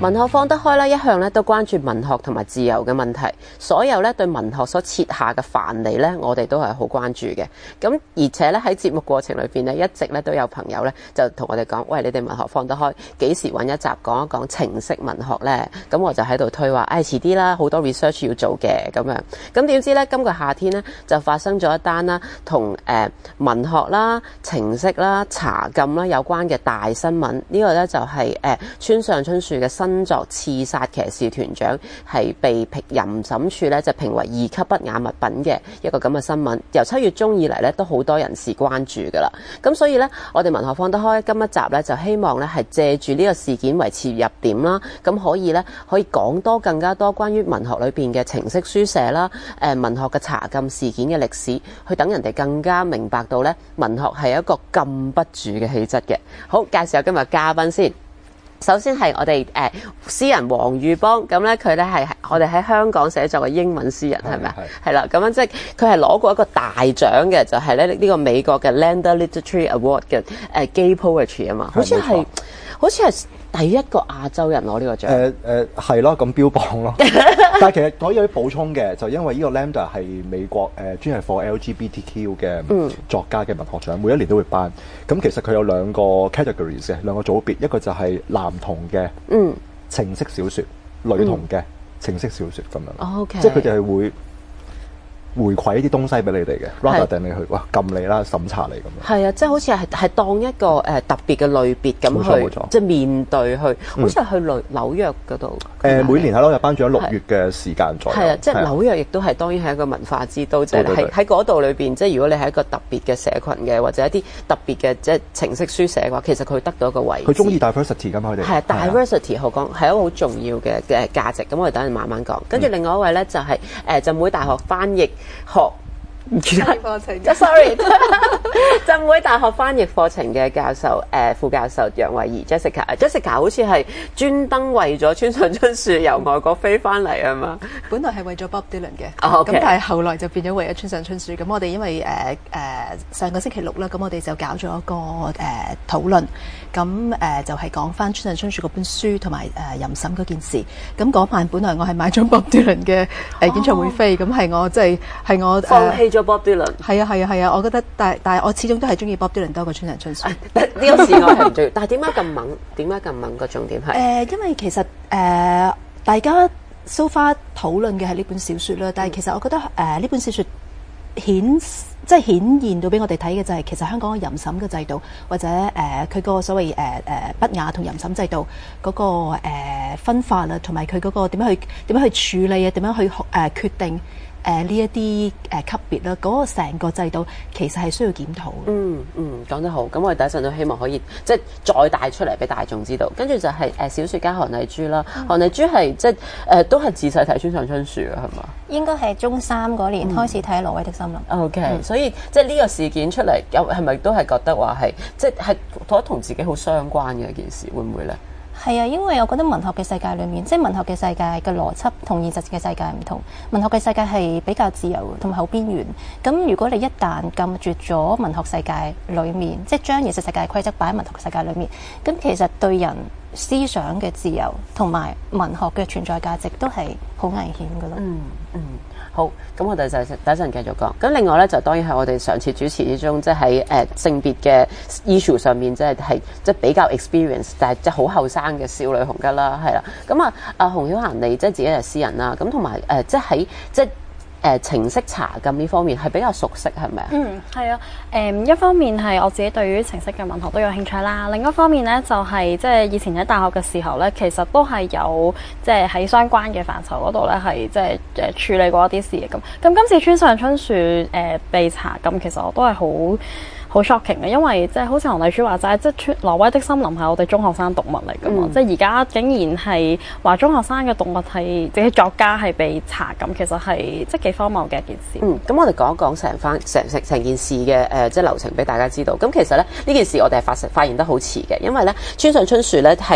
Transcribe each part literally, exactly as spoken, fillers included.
文學放得開咧，一向咧都關注文學同埋自由嘅問題，所有咧對文學所設下嘅藩籬咧，我哋都係好關注嘅。咁而且咧喺節目過程裏邊咧，一直咧都有朋友咧就同我哋講，喂，你哋文學放得開，幾時揾一集講一講情色文學咧？咁我就喺度推話，唉、哎，遲啲啦，好多 research 要做嘅咁樣。咁點知咧，今個夏天咧就發生咗一單啦，同誒、呃、文學啦、情色啦、查禁啦有關嘅大新聞。呢、這個咧就係、是、誒、呃、村上春樹嘅新作《刺殺騎士團長》係被評淫審處咧就評為二級不雅物品嘅一個咁嘅新聞。由七月中以嚟咧都好多人士關注㗎啦。咁所以咧，我哋文學放得開今一集咧就希望咧係借住呢個事件為切入點啦，咁可以咧可以講多更加多關於文學裏邊嘅情色書寫啦，誒、呃、文學嘅查禁事件嘅歷史，去等人哋更加明白到咧文學係一個禁不住嘅氣質嘅。好，介紹下今日嘉賓先。首先係我哋誒、呃、詩人黃裕邦，咁咧佢咧係我哋喺香港寫作嘅英文詩人，係咪啊？係啦，咁樣即係佢係攞過一個大獎嘅，就係咧呢個美國嘅 Lander Literary Award 嘅誒、呃、Gay Poetry 啊嘛，好似係好似係第一個亞洲人攞呢個獎。誒誒係咯，咁標榜咯。但係其實可以有啲補充嘅，就因為呢個 Lander 係美國誒專係 for L G B T Q 嘅作家嘅文學獎，嗯、每一年都會頒。咁其實佢有兩個 categories 嘅，兩個組別，一個就係男童嘅情色小説，嗯、女童嘅情色小説咁樣。 哦 okay、 即係佢哋係會回饋一啲東西俾你哋嘅 rather than 你去哇撳你啦審查你咁樣。 係啊，即係好似係係當一個誒、呃、特別嘅類別咁去，即係面對去，嗯、好似係去紐紐約嗰度。誒、呃、 每年係咯，又頒咗六月嘅時間左右。 係啊，即係紐約亦都係當然係一個文化之都，即係喺喺嗰度裏邊，即係如果你係一個特別嘅社群嘅，或者一啲特別嘅即係情色書寫嘅話，其實佢得到一個位置。 佢中意 diversity 㗎嘛，佢哋係啊 diversity 好講係一個好重要嘅嘅價值。咁我哋等陣慢慢講。跟住另外一位咧就係、是、誒、呃、浸會大學翻譯學。唔記得課程，sorry，浸會大學翻譯課程嘅教授，誒、呃、副教授楊慧儀 Jessica，Jessica 好似係專登為咗村上春樹由外國飛翻嚟啊嘛， 本來係為咗 Bob Dylan 嘅，咁、 oh, okay. 但係後來就變咗為咗村上春樹。咁我哋因為誒誒、呃呃、上個星期六啦，咁我哋就搞咗一個誒、呃、討論，咁誒、呃、就係、是、講翻村上春樹嗰本書同埋誒淫審嗰件事。咁嗰晚本來我係買咗 Bob Dylan 嘅誒演唱會飛，咁係、oh. 我即係係我放棄咗 Bob Dylan。 係啊係啊係啊，我覺得但係但係我始終都係中意 Bob Dylan 多過村上春樹。呢個事我係唔中意，但係點解咁猛？點解咁猛？個重點係誒，因為其實誒、呃、大家 so far 討論嘅係呢本小説啦，但係其實我覺得誒呢、呃、本小説顯即係顯現到俾我哋睇嘅就係其實香港嘅淫審嘅制度，或者誒佢個所謂誒誒、呃、不雅同淫審制度嗰、那個、呃、分法啊，同埋佢嗰個點樣去點樣去處理啊，點樣去誒、呃、決定。誒呢一啲誒級別啦，嗰、那個成個制度其實係需要檢討。 嗯嗯，講得好。咁我哋第一陣都希望可以即係再帶出嚟俾大眾知道。跟住就係、是、誒、呃、小説家韓麗珠啦。嗯、韓麗珠係即係誒、呃、都係自細睇村上春樹啊，係嘛？ 應該係中三嗰年開始睇《挪威的森林》。 O K，所以即係呢個事件出嚟，有係咪都係覺得話係即係係覺得同自己好相關嘅一件事，會唔會咧？ 係啊，因為我覺得文學嘅世界裏面，即係文學嘅世界嘅邏輯同現實嘅世界唔同。文學嘅世界係比較自由同埋好邊緣。咁如果你一旦禁絕咗文學世界裏面，即係將現實世界規則擺喺文學世界裏面，咁其實對人思想嘅自由同埋文學嘅存在價值都係好危險㗎咯。 嗯嗯。好，咁我哋就等一陣繼續講。咁另外咧，就當然係我哋上次主持之中，即係喺誒性別嘅 issue 上面，即係係即係比較 experience，但係即係好後生嘅少女紅吉啦，係啦。咁啊，阿洪曉嫻你即係自己係詩人啦，咁同埋誒即係喺即係。誒情色查禁呢方面係比較熟悉係咪啊？ 嗯，係啊。誒、嗯、一方面係我自己對於情色嘅文學都有興趣啦，另一方面咧就係即係以前喺大學嘅時候咧，其實都係有即係喺相關嘅範疇嗰度咧係即係誒處理過一啲事嘅咁。咁今次村上春樹誒、呃、被查禁，其實我都係好好 shocking 嘅，因為即係好似韓麗珠話齋，即係挪威的森林係我哋中學生讀物嚟㗎嘛，嗯、即係而家竟然係話中學生嘅讀物係自己作家係被查禁，其實係即係幾荒謬嘅一件事。 嗯，咁我哋講一講成番成成成件事嘅誒、呃、即係流程俾大家知道。咁其實咧呢件事我哋係發發現得好遲嘅，因為咧村上春樹咧係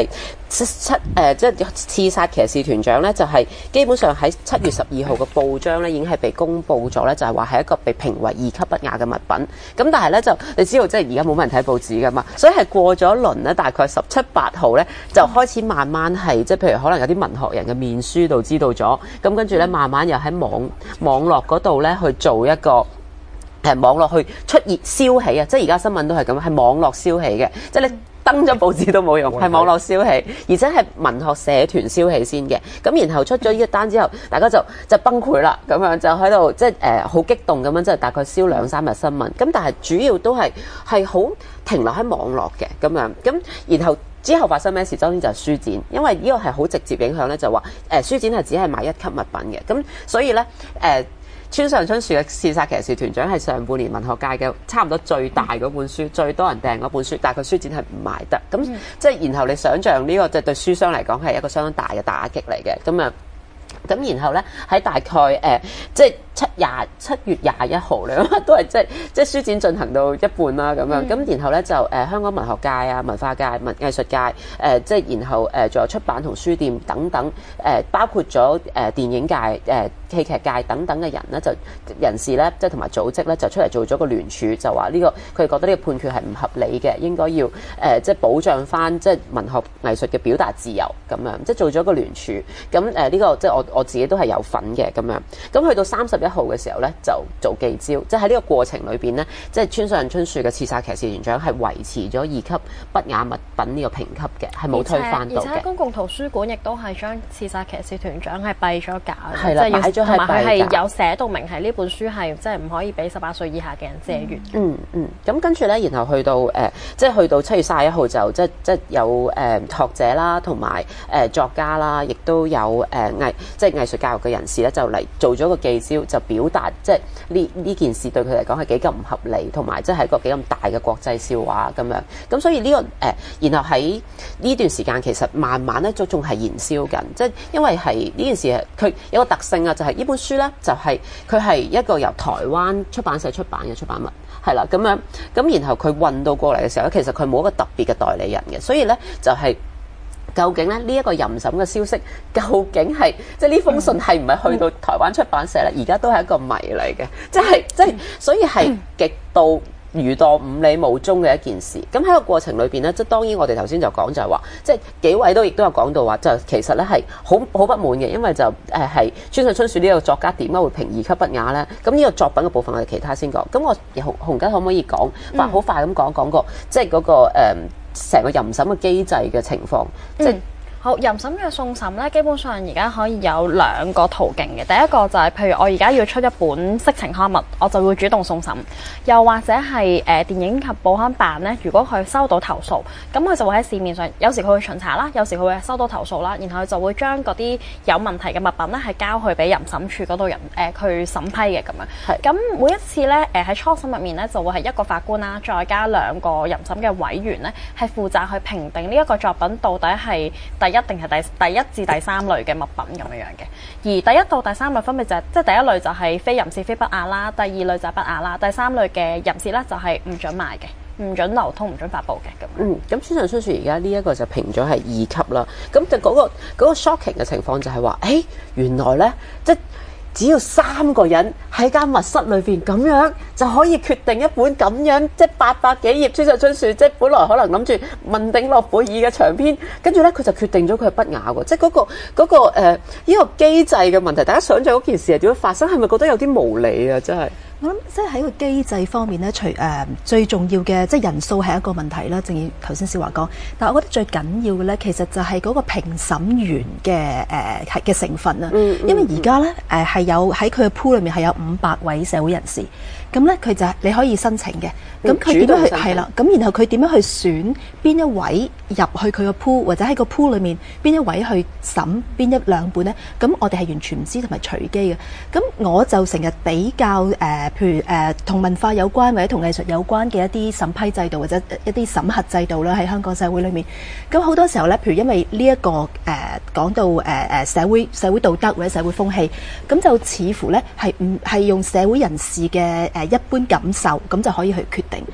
七七誒，即係刺殺騎士團長咧，就係、是、基本上喺七月十二號嘅報章咧，已經係被公佈咗咧，就係話係一個被評為二級不雅嘅物品。咁但係咧就你知道，即係而家冇乜人睇報紙噶嘛，所以係過咗一輪咧，大概十七八號咧，就開始慢慢係即係譬如可能有啲文學人嘅面書度知道咗，咁跟住咧慢慢又喺網網絡嗰度咧去做一個。誒網絡去出熱燒起啊！即係而家新聞都係咁，係網絡燒起嘅，即係你登咗報紙都冇用，係網絡燒起，而且係文學社團燒起先嘅。咁然後出咗呢一單之後，大家就就崩潰啦，咁樣就喺度即係誒好激動咁樣，即係大概燒兩三日新聞。咁但係主要都係係好停留喺網絡嘅咁樣。咁然後之後發生咩事？當然就係書展，因為呢個係好直接影響咧，就話誒書展係只係賣一級物品嘅。咁所以咧誒。呃村上春樹嘅《刺殺騎士團長》係上半年文學界嘅差唔多最大嗰本書，最多人訂嗰本書，但係佢書展係唔賣得。咁、嗯、即係然後你想象呢個即係對書商嚟講係一個相當大嘅打擊嚟嘅。咁啊，咁然後咧喺大概誒、呃、即係七廿七月廿一號咧，都係即係即係書展進行到一半啦咁樣。咁、嗯、然後咧就誒、呃、香港文學界啊、文化界、文藝術界誒、呃，即係然後誒仲、呃、有出版同書店等等誒、呃，包括咗誒、呃、電影界誒。呃戲劇界等等嘅人咧，就人士咧，即係同埋組織咧，就出嚟做咗個聯署，就話呢、這個佢哋覺得呢個判決係唔合理嘅，應該要誒、呃、即係保障翻即係文學藝術嘅表達自由咁樣，即係做咗個聯署。咁誒呢個即係我我自己都係有份嘅咁樣。咁去到三十一號嘅時候咧，就做記招，即係喺呢個過程裏邊咧，即係村上春樹嘅《刺殺騎士團長》係維持咗二級不雅物品呢個評級嘅，係冇推翻到嘅。 而且公共圖書館亦都係將《刺殺騎士團長》係閉咗架， 係啦，擺咗。 同埋佢係有寫到明係呢本書係即係唔可以俾十八歲以下嘅人借閱。 嗯嗯，咁、嗯、跟住咧，然後去到誒、呃，即係去到七月三十一號就即即有誒、呃、學者啦，同埋誒作家啦，亦都有誒、呃、藝即係藝術教育嘅人士咧，就嚟做咗個記招，就表達即係呢呢件事對佢嚟講係幾咁唔合理，同埋即係一個幾咁大嘅國際笑話咁樣。咁所以呢、這個誒、呃，然後喺呢段時間其實慢慢咧都仲係燃燒緊，即係因為係呢件事佢有個特性啊，就係、是、呢本書咧就係佢係一個由台灣出版社出版嘅出版物，係啦咁樣，咁然後佢運到過嚟嘅時候咧，其實佢冇一個特別嘅代理人嘅，所以咧就係、是、究竟咧呢一個淫審嘅消息，究竟係即係呢封信係唔係去到台灣出版社咧？而家都係一個謎嚟嘅，即係即係所以係極度如墮五里霧中嘅一件事。咁喺個過程裏邊咧，即係當然我哋頭先就講就係話，即係幾位都亦都有講到話，就其實咧係好好不滿嘅，因為就誒係村上春樹呢個作家點解會評二級不雅咧？咁呢個作品嘅部分我哋其他先講。咁我洪洪吉可唔可以講，快好快咁講講個即係嗰個誒成個淫審嘅機制嘅情況，即係。 好，淫審嘅送審咧，基本上而家可以有兩個途徑嘅。第一個就係、是，譬如我而家要出一本色情刊物，我就會主動送審。又或者係誒、呃、電影及報刊辦咧，如果佢收到投訴，咁佢就會喺市面上，有時佢會巡查啦，有時佢會收到投訴啦，然後佢就會將嗰啲有問題嘅物品咧，係交去俾淫審處嗰度人誒去審批嘅咁樣。係。咁每一次咧，誒、呃、喺初審入面咧，就會係一個法官啦，再加兩個淫審嘅委員咧，係負責去評定呢一個作品到底係第一定係第第一至第三類嘅物品咁樣樣嘅，而第一到第三類分別就係、是，即係第一類就係非淫褻非不雅啦，第二類就係不雅啦，第三類嘅淫褻咧就係唔准賣嘅，唔准流通，唔准發布嘅咁。 嗯，咁村上春樹而家呢一個就評咗係二級啦，咁就嗰個嗰、嗰個 shocking 嘅情況就係話，誒、欸、原來咧即只要三個人喺間密室裏邊咁樣就可以決定一本咁樣即係八百幾頁村上春樹，即係本來可能諗住問鼎諾貝爾嘅長篇，跟住咧佢就決定咗佢係不雅喎，即係嗰、嗰個嗰、嗰個誒呢、呃呢個機制嘅問題，大家想象嗰件事係點樣發生，係咪覺得有啲無理啊？真係。 我諗即係喺個機制方面咧，除誒、呃、最重要嘅即係人數係一個問題啦，正如頭先小華講。但係我覺得最緊要嘅咧，其實就係嗰個評審員嘅誒嘅成分啊。嗯嗯、因為而家咧誒係有喺佢嘅 pool 裏面係有五百位社會人士，咁咧佢就你可以申請嘅。咁佢點樣去係啦？咁然後佢點樣去選邊一位入去佢個 pool，或者喺個 pool 裏面邊一位去審邊一兩本咧？咁我哋係完全唔知同埋隨機嘅。咁我就成日比較誒。呃譬如誒同、呃、文化有關或者同藝術有關嘅一啲審批制度或者一啲審核制度啦，喺香港社會裏面，咁好多時候咧，譬如因為呢、這、一個誒、呃、講到誒誒、呃、社會社會道德或者社會風氣，咁就似乎咧係唔係用社會人士嘅誒、呃、一般感受，咁就可以去決定。咁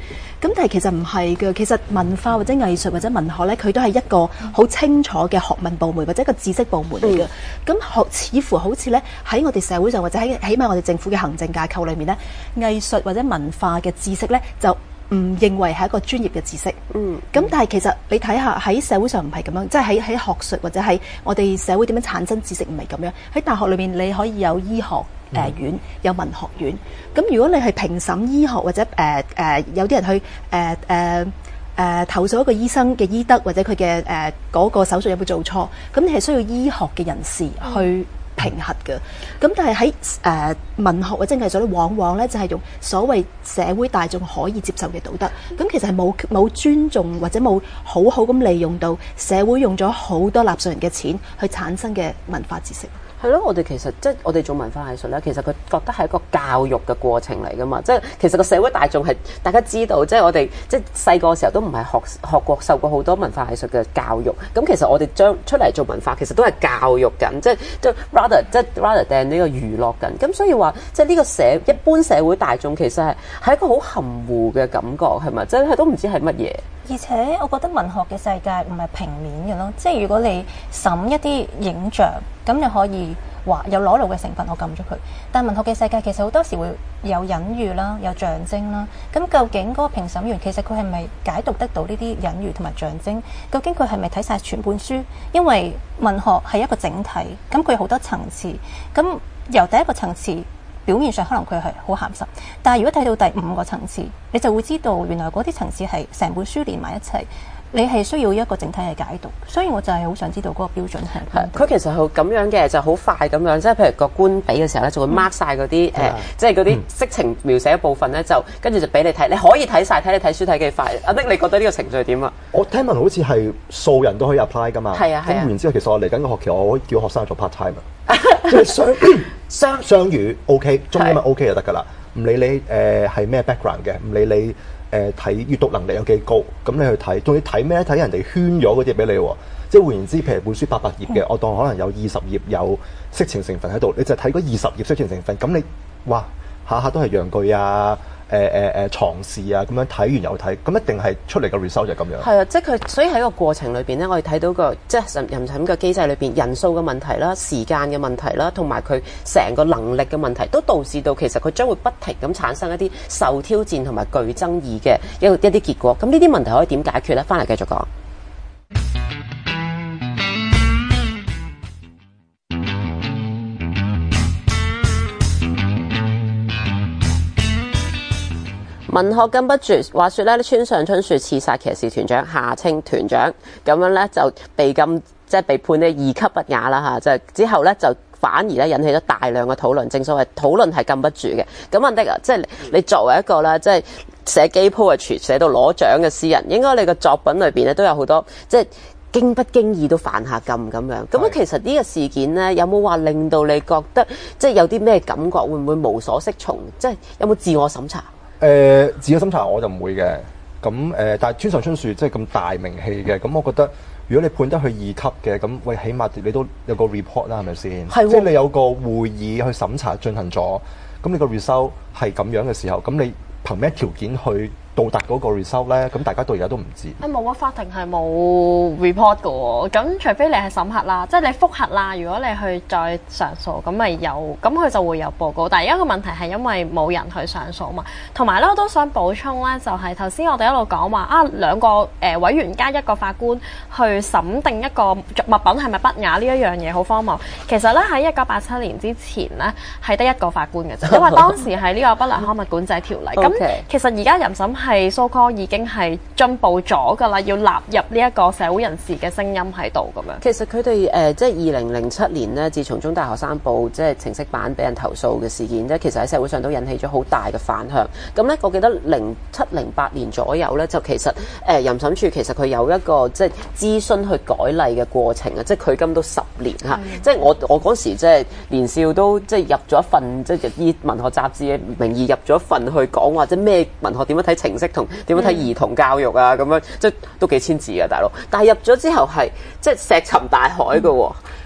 咁但係其實唔係嘅，其實文化或者藝術或者文學咧，佢都係一個好清楚嘅學問部門或者一個知識部門嚟嘅。咁學似乎好似咧喺我哋社會上或者喺起碼我哋政府嘅行政架構裏面咧，藝術或者文化嘅知識咧就唔認為係一個專業嘅知識。嗯。咁但係其實你睇下喺社會上唔係咁樣，即係喺喺學術或者係我哋社會點樣產生知識唔係咁樣。喺大學裏面你可以有醫學。誒、呃、院有文學院，咁如果你係評審醫學或者誒誒、呃呃、有啲人去誒誒誒投訴一個醫生嘅醫德或者佢嘅誒嗰個手術有冇做錯，咁你係需要醫學嘅人士去評核嘅。咁但係喺誒文學或者藝術咧，往往咧就係、是、用所謂社會大眾可以接受嘅道德，咁其實係冇冇尊重或者冇好好咁利用到社會用咗好多納稅人嘅錢去產生嘅文化知識。 係咯，我哋其實即係我哋做文化藝術咧，其實佢覺得係一個教育嘅過程嚟噶嘛。即係其實個社會大眾係大家知道，即係我哋即係細個時候都唔係學學過受過好多文化藝術嘅教育。咁其實我哋將出嚟做文化，其實都係教育緊，即係即係 rather 即係 rather than 呢個娛樂緊。咁所以話即係呢個社一般社會大眾其實係係一個好含糊嘅感覺，係咪？即係都唔知係乜嘢。 而且我覺得文學嘅世界唔係平面嘅咯，即係如果你審一啲影像，咁你可以話有裸露嘅成分，我撳咗佢。但文學嘅世界其實好多時會有隱喻啦，有象徵啦。咁究竟嗰個評審員其實佢係咪解讀得到呢啲隱喻同埋象徵？究竟佢係咪睇晒全本書？因為文學係一個整體，咁佢有好多層次。咁由第一個層次，表面上可能佢係好鹹濕，但係如果睇到第五個層次，你就會知道原來嗰啲層次係成本書連埋一齊，你係需要一個整體嘅解讀。所以我就係好想知道嗰個標準係點。 佢其實係咁樣嘅，就好快咁樣，即係譬如個官俾嘅時候咧，就會 mark 晒嗰啲誒，即係嗰啲色情描寫嘅部分咧，就跟住就俾你睇，你可以睇晒，睇你睇書睇幾快。阿的，你覺得呢個程序點啊？ 我聽聞好似係素人都可以 apply 噶嘛。 係啊係啊。 咁然之後，其實我嚟緊個學期，我可以叫學生做 part time 啊，即係雙雙雙語 OK， 中英文 OK 就得㗎啦。唔理你誒係咩 background 嘅，唔理你誒睇閱讀能力有幾高，咁你去睇，仲要睇咩？睇人哋圈咗嗰啲俾你喎。即係換言之，譬如本書八百頁嘅，嗯、我當可能有二十頁有色情成分喺度，你就睇嗰二十頁色情成分，咁你哇下下都係陽具啊！誒誒誒床事啊，咁樣睇完又睇，咁一定係出嚟個 result 就係咁樣。係啊，即係佢，所以喺個過程裏邊咧，我哋睇到個即係人審嘅機制裏邊，人數嘅問題啦、時間嘅問題啦，同埋佢成個能力嘅問題，都導致到其實佢將會不停咁產生一啲受挑戰同埋具爭議嘅一一啲結果。咁呢啲問題可以點解決咧？翻嚟繼續講。文學禁不住，話說咧，村上春樹刺殺騎士團長夏青團長，咁樣咧就被禁，即係被判呢二級不雅啦嚇，就之後咧就反而咧引起咗大量嘅討論。正所謂討論係禁不住嘅。咁問的啊，即係你作為一個咧，即係寫 gay poetry 寫到攞獎嘅詩人，應該你嘅作品裏邊咧都有好多即係經不經意都犯下禁咁樣。咁其實呢個事件咧，有冇話令到你覺得即係有啲咩感覺？會唔會無所適從？即係有冇自我審查？ 誒、呃、自我審查我就唔會嘅，咁誒、呃，但係村上春樹即係咁大名氣嘅，咁我覺得如果你判得去二級嘅，咁喂，起碼你都有個 report 啦，係咪先？係喎，即係你有個會議去審查進行咗，咁你個 result 係咁樣嘅時候，咁你憑咩條件去到達嗰個 result 咧？咁大家到而家都唔知。 誒冇啊，法庭係冇 report 嘅喎。咁除非你係審核啦，即係你覆核啦。如果你去再上訴，咁咪有，咁佢就會有報告。但係而家個問題係因為冇人去上訴嘛。同埋咧，我都想補充咧，就係頭先我哋一路講話啊，兩個誒、呃、委員加一個法官去審定一個物品係咪不雅呢一樣嘢好荒謬。其實咧喺一九八七年之前咧係得一個法官嘅啫，因為當時係呢個不良刊物管制條例。咁、okay. 其實而家人審係 so call 已經係進步咗㗎啦，要納入呢一個社會人士嘅聲音喺度咁樣。 其實佢哋誒即係二零零七年呢，自從中大學生報即係程式版俾人投訴嘅事件咧，其實喺社會上都引起咗好大嘅反響。咁咧，我記得零七零八年左右咧，就其實誒人審處其實佢有一個即係諮詢去改例嘅過程啊，即係距今都十年嚇。即係我我嗰時即係年少都即係入咗一份即係以文學雜誌嘅名義入咗一份去講或者咩文學點樣睇程式同點樣睇兒童教育啊咁樣，即係都幾千字啊大佬。但係入咗之後係即係石沉大海嘅喎。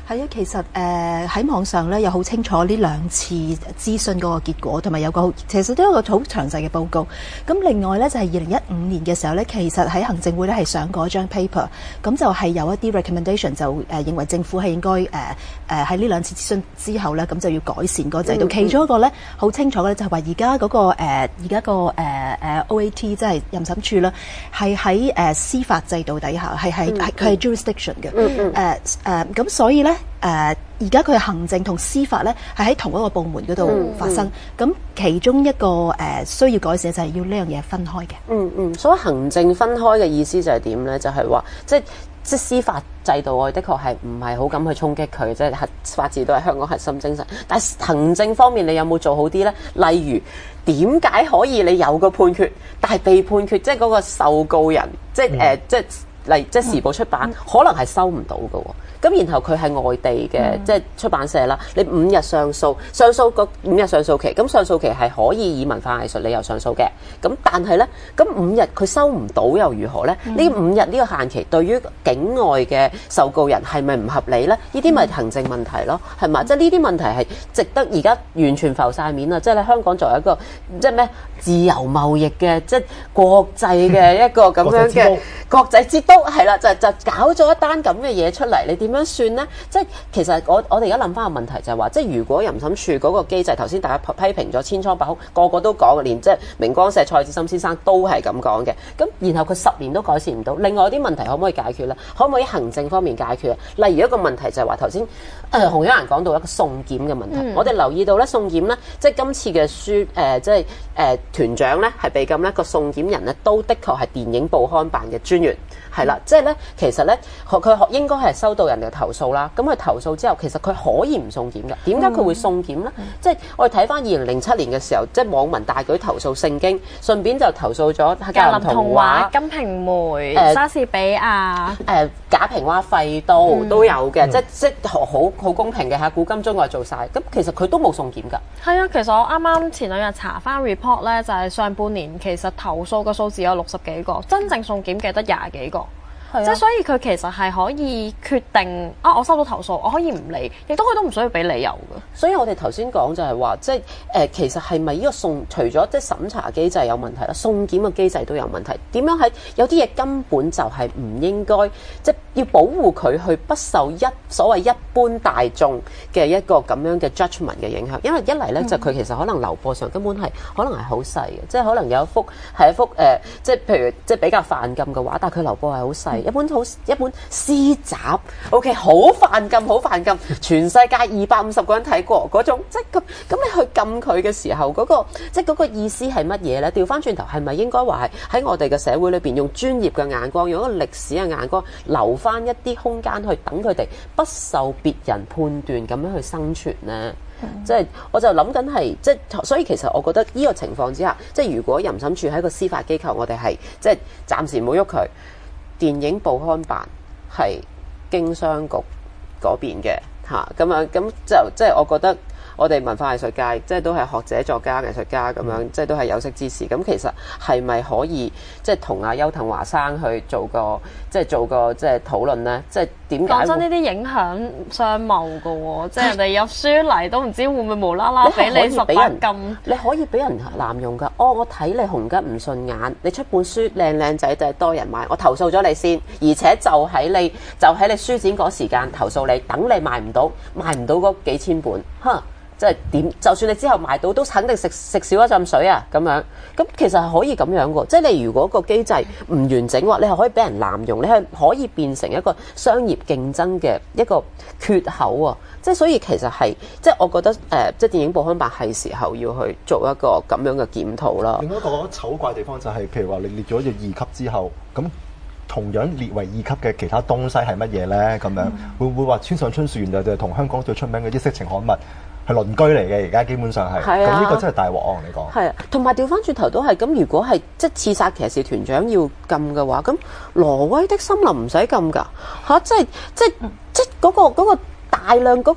係啊，其實誒喺、呃、網上咧有好清楚呢兩次諮詢嗰個結果，同埋有個好其實都有一個好詳細嘅報告。咁另外咧就係二零一五年嘅時候咧，其實喺行政會咧係上過一張 paper，咁就係有一啲 recommendation 就誒、呃、認為政府係應該誒誒喺呢兩次諮詢之後咧，咁就要改善個制度。嗯嗯其中一個咧好清楚嘅咧就係話而家嗰個誒而家個誒誒 O A T 即係淫審處啦，係喺誒司法制度底下係係係佢係 jurisdiction 嘅。誒誒咁所以咧。誒而家佢係行政同司法咧，係喺同一個部門嗰度發生。咁、嗯嗯、其中一個誒、呃、需要改善就係要呢樣嘢分開嘅。嗯嗯， 所以行政分開嘅意思就係點咧？就係、是、話即係即係司法制度，我哋的確係唔係好敢去衝擊佢，即係核法治都係香港核心精神。但係行政方面，你有冇做好啲咧？例如點解可以你有個判決，但係被判決即係嗰個受告人，即係誒、嗯呃、即係例即係時報出版，嗯、可能係收唔到嘅喎。咁然後佢係外地嘅、嗯、即係出版社啦，你五日上訴，上訴個五日上訴期，咁上訴期係可以以文化藝術理由上訴嘅。咁但係咧，咁五日佢收唔到又如何咧？呢、嗯、五日呢個限期對於境外嘅受告人係咪唔合理咧？呢啲咪行政問題咯，係嘛？嗯、即係呢啲問題係值得而家完全浮晒面啊！即係你香港作為一個即係咩自由貿易嘅即係國際嘅一個咁樣嘅國際之都係啦，就就搞咗一單咁嘅嘢出嚟，你點？點樣算呢？即係其實我我哋而家諗翻個問題就係話，即係如果淫審處嗰個機制，頭先大家批評咗千瘡百孔，個個都講，連即係明光社蔡志森先生都係咁講嘅。咁然後佢十年都改善唔到，另外啲問題可唔可以解決呢？可唔可以行政方面解決？例如一個問題就係話頭先誒洪嘉蘭講到一個送檢嘅問題，嗯、我哋留意到咧送檢呢，即係今次嘅書誒、呃，即係誒、呃、團長咧係被禁呢個送檢人呢，都的確係電影報刊辦嘅專員。係啦，即係咧，其實咧，佢佢應該係收到人哋嘅投訴啦。咁佢投訴之後，其實佢可以唔送檢嘅。點解佢會送檢咧？嗯、即係我哋睇翻二零零七年嘅時候，即係網民大舉投訴聖經，順便就投訴咗格林童話、 金瓶梅、誒、 呃、 莎士比亞、 誒賈平凹廢都、嗯、都有嘅， 嗯、 即即好好公平嘅嚇，古今中外做晒。咁其實佢都冇送檢㗎。 係啊，其實我啱啱前兩日查翻 report 咧，就係上半年其實投訴嘅數字有六十幾個，真正送檢嘅得廿幾個。即係所以佢其實係可以決定啊，我收到投訴，我可以唔理，亦都佢都唔需要俾理由嘅。 所以我哋頭先講就係話，即係誒、呃，其實係咪呢個送除咗即係審查機制有問題啦，送檢嘅機制都有問題。點樣喺有啲嘢根本就係唔應該，即係要保護佢去不受一所謂一般大眾嘅一個咁樣嘅 judgment 嘅影響。因為一嚟咧、嗯、就佢其實可能流播上根本係可能係好細嘅，即係可能有一幅係一幅誒、呃，即係譬如即係比較犯禁嘅畫，但係佢流播係好細。一本好一本詩集 ，OK， 好犯禁，好犯禁，全世界二百五十個人睇過嗰種，即係咁咁你去禁佢嘅時候，嗰、嗰個即係嗰個意思係乜嘢咧？調翻轉頭係咪應該話係喺我哋嘅社會裏邊用專業嘅眼光，用一個歷史嘅眼光，留翻一啲空間去等佢哋不受別人判斷咁樣去生存咧？即係、嗯、我就諗緊係即係，所以其實我覺得呢個情況之下，即係如果淫審處係一個司法機構，我哋係即係暫時冇喐佢。電影報刊辦係經商局嗰邊嘅嚇，咁啊咁就即係我覺得我哋文化藝術界即係都係學者作家藝術家咁樣，嗯、即係都係有識之士。咁其實係咪可以即係同阿邱騰華生去做個即係做個即係討論咧？即係點解？講真，呢啲影響商貿㗎喎，即係人哋有書嚟都唔知會唔會無啦啦俾你十八禁，你可以俾人濫用㗎。哦，我睇你紅吉唔順眼，你出本書靚靚仔仔多人買，我投訴咗你先，而且就喺你就喺你書展嗰時間投訴你，等你賣唔到賣唔到嗰幾千本，哼！即係點？就算你之後賣到，都肯定食食少一浸水啊！咁樣咁其實係可以咁樣嘅，即係你如果個機制唔完整嘅話，你係可以俾人濫用，你係可以變成一個商業競爭嘅一個缺口啊！即係所以其實係即係我覺得誒、呃，即係電影報刊辦係時候要去做一個咁樣嘅檢討啦。 另一個醜怪地方就係、是，譬如話你列咗做二級之後，咁同樣列為二級嘅其他東西係乜嘢咧？咁樣、嗯、會唔會話村上春樹原來就係同香港最出名嘅啲色情刊物？係鄰居嚟嘅，而家基本上係，咁呢、啊、個真係大鑊啊！你講係啊，同埋調翻轉頭都係咁。如果係即係刺殺騎士團長要禁嘅話，咁挪威的森林唔使禁㗎嚇，即係即係即係嗰個嗰個大量嗰個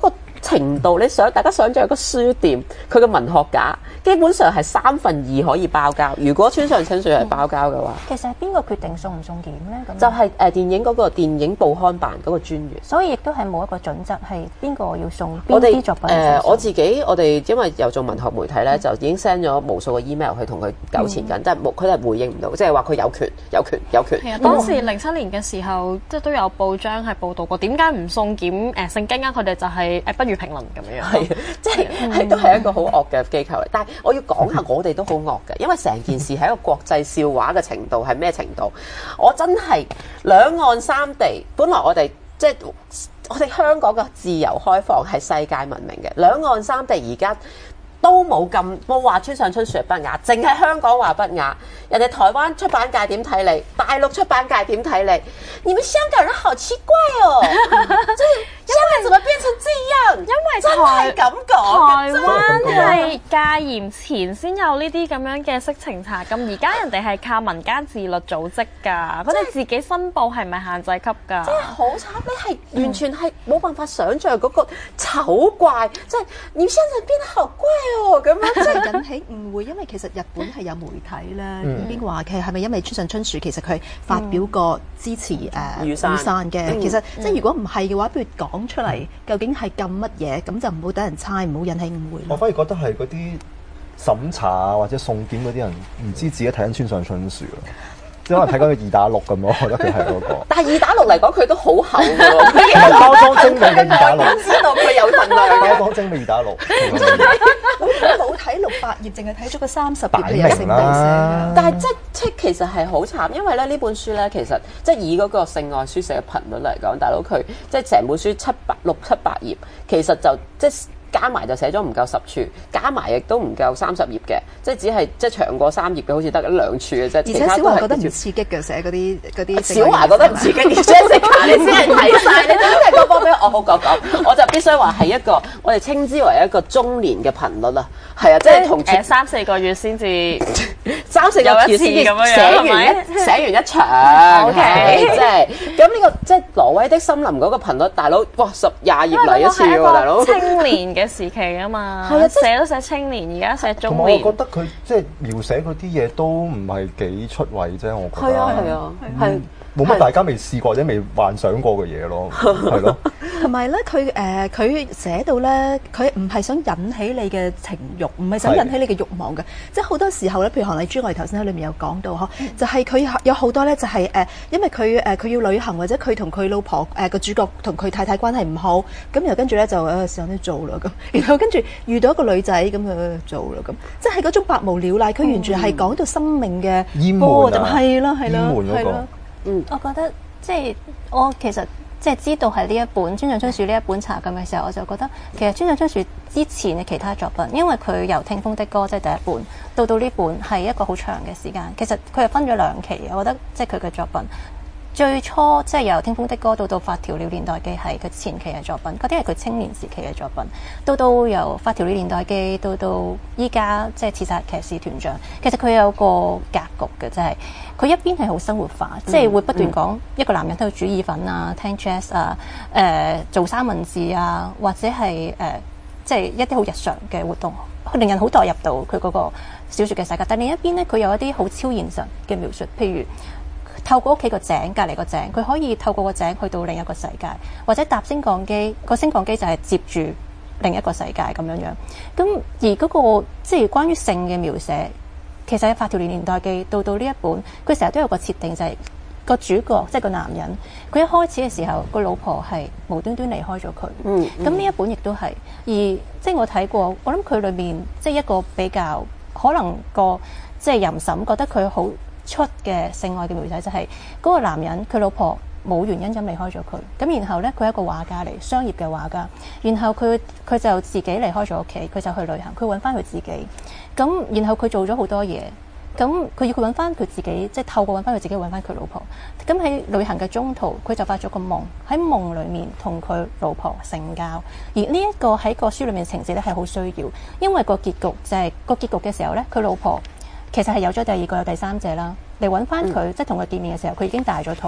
程度，你想大家想象一個書店，佢嘅文學架基本上係三分二可以包膠。如果村上春樹係包膠嘅話， 其實係邊個決定送唔送檢咧？咁就係誒電影嗰個電影報刊辦嗰個專員。 所以亦都係冇一個準則係邊個要送邊我哋啲作品。 誒、呃、我自己我哋因為又做文學媒體咧，就已經 send 咗無數個 email 去同佢糾纏緊，即係冇佢哋回應唔到，即係話佢有權有權有權。 係啊，當時零七年嘅時候，即係都有報章係報導過，點解唔送檢誒聖經啊？佢哋就係誒不予評論咁樣樣。 係，即係係都係一個好惡嘅機構嚟。但係我要講下，我哋都好惡嘅，因為成件事係一個國際笑話嘅程度係咩程度？我真係兩岸三地，本來我哋即係我哋香港嘅自由開放係世界聞名嘅，兩岸三地而家都冇咁冇話村上春樹係不雅，淨係香港話不雅。人哋台灣出版界點睇你？大陸出版界點睇你？你們香港人好奇怪哦！即係香港怎麼變成這樣？ 因為真係咁講， 台灣係戒嚴前先有呢啲咁樣嘅色情查禁，而家人哋係靠民間自律組織㗎，佢哋自己申報係咪限制級㗎？ 真係好慘！你係完全係冇辦法想像嗰個醜怪，即係你現在變得好怪哦咁樣， 即係引起誤會，因為其實日本係有媒體咧、嗯、已經話佢係咪因為村上春樹其實佢發表過支持誒雨傘嘅， 嗯、 其實、嗯、即係如果唔係嘅話，不如講出嚟究竟係禁乜嘢，咁就唔好等人猜，唔好引起誤會。 我反而覺得係嗰啲審查啊或者送檢嗰啲人唔知自己睇緊村上春樹啊。即係可能睇緊佢二打六咁咯，我覺得佢係嗰個。 但係二打六嚟講，佢都好厚嘅喎。 唔係包裝精美嘅二打六。 知道佢有份量嘅。 包裝精美二打六。 咁冇睇六百頁，淨係睇咗個三十頁，佢有聖地寫。 但係即即其實係好慘，因為咧呢本書咧其實即係以嗰個性愛書寫嘅頻率嚟講，大佬佢即係成本書七百六七百頁，其實就即係。加埋就寫咗唔夠十處，加埋亦都唔夠三十頁嘅，即係只係即係長過三頁嘅，好似得一兩處嘅啫。 而且小華覺得唔刺激嘅，寫嗰啲嗰啲。 小華覺得唔刺激，而且食卡你先係睇晒，你真係個個俾我好講講，我就必須話係一個我哋稱之為一個中年嘅頻率啦。係啊，即係同誒三四個月先至三四個月先至寫完一寫完一場。OK，即係咁呢個即係挪威的森林嗰個頻率，大佬哇十廿頁嚟一次喎，大佬。 青年嘅時期啊嘛，係啊，寫都寫青年，而家寫中年。 同埋我覺得佢即係描寫嗰啲嘢都唔係幾出位啫，我覺得。 係啊係啊，係。 冇乜大家未試過或者未幻想過嘅嘢咯，係咯。 同埋咧，佢誒佢寫到咧，佢唔係想引起你嘅情慾，唔係想引起你嘅慾望嘅。即係好多時候咧，譬如韓麗珠，我哋頭先喺裏面有講到呵，就係佢有好多咧，就係誒，因為佢誒佢要旅行，或者佢同佢老婆誒個主角同佢太太關係唔好，咁然後跟住咧就誒時間都做啦咁，然後跟住遇到一個女仔咁佢做啦咁，即係嗰種百無聊賴，佢完全係講到生命嘅淹悶啊， 係啦係啦係啦。 嗯，我覺得即係我其實即係知道係呢一本村上春樹呢一本查禁嘅時候，我就覺得其實村上春樹之前嘅其他作品，因為佢由聽風的歌即係第一本到到呢本係一個好長嘅時間，其實佢係分咗兩期嘅。我覺得即係佢嘅作品最初即係由聽風的歌到到發條了年代記係佢前期嘅作品，嗰啲係佢青年時期嘅作品，到到由發條了年代記到到依家即係刺殺騎士團長，其實佢有個格局嘅，即係佢一邊係好生活化，嗯、即係會不斷講一個男人喺度煮意粉啊、聽 jazz 啊、誒、呃、做三文治啊，或者係誒、呃、即係一啲好日常嘅活動，令人好代入到佢嗰個小説嘅世界。但另一邊咧，佢有一啲好超現實嘅描述，譬如透過屋企個井隔離個井，佢可以透過個井去到另一個世界，或者搭升降機，個升降機就係接住另一個世界咁樣樣。咁而嗰、那個即係關於性嘅描寫，其實喺《發條了年代記》到到呢一本，佢成日都有個設定，就係、是、個主角即係、就是、個男人，佢一開始嘅時候，個老婆係無端端離開咗佢。嗯，咁呢一本亦都係，而即係我睇過，我諗佢裏面即係一個比較可能個即係淫審覺得佢好出嘅性愛嘅描寫，就係、是、嗰個男人佢老婆冇原因咁離開咗佢，咁然後咧佢係一個畫家嚟，商業嘅畫家，然後佢佢就自己離開咗屋企，佢就去旅行，佢揾翻佢自己，咁然後佢做咗好多嘢，咁佢要佢揾翻佢自己，即係透過揾翻佢自己揾翻佢老婆，咁喺旅行嘅中途，佢就發咗個夢，喺夢裡面同佢老婆性交，而呢一個喺個書裡面情節咧係好需要，因為個結局就係、是、個結局嘅時候咧，佢老婆其實係有咗第二個有第三者啦，嚟揾翻佢，即係同佢見面嘅時候，佢已經大咗肚。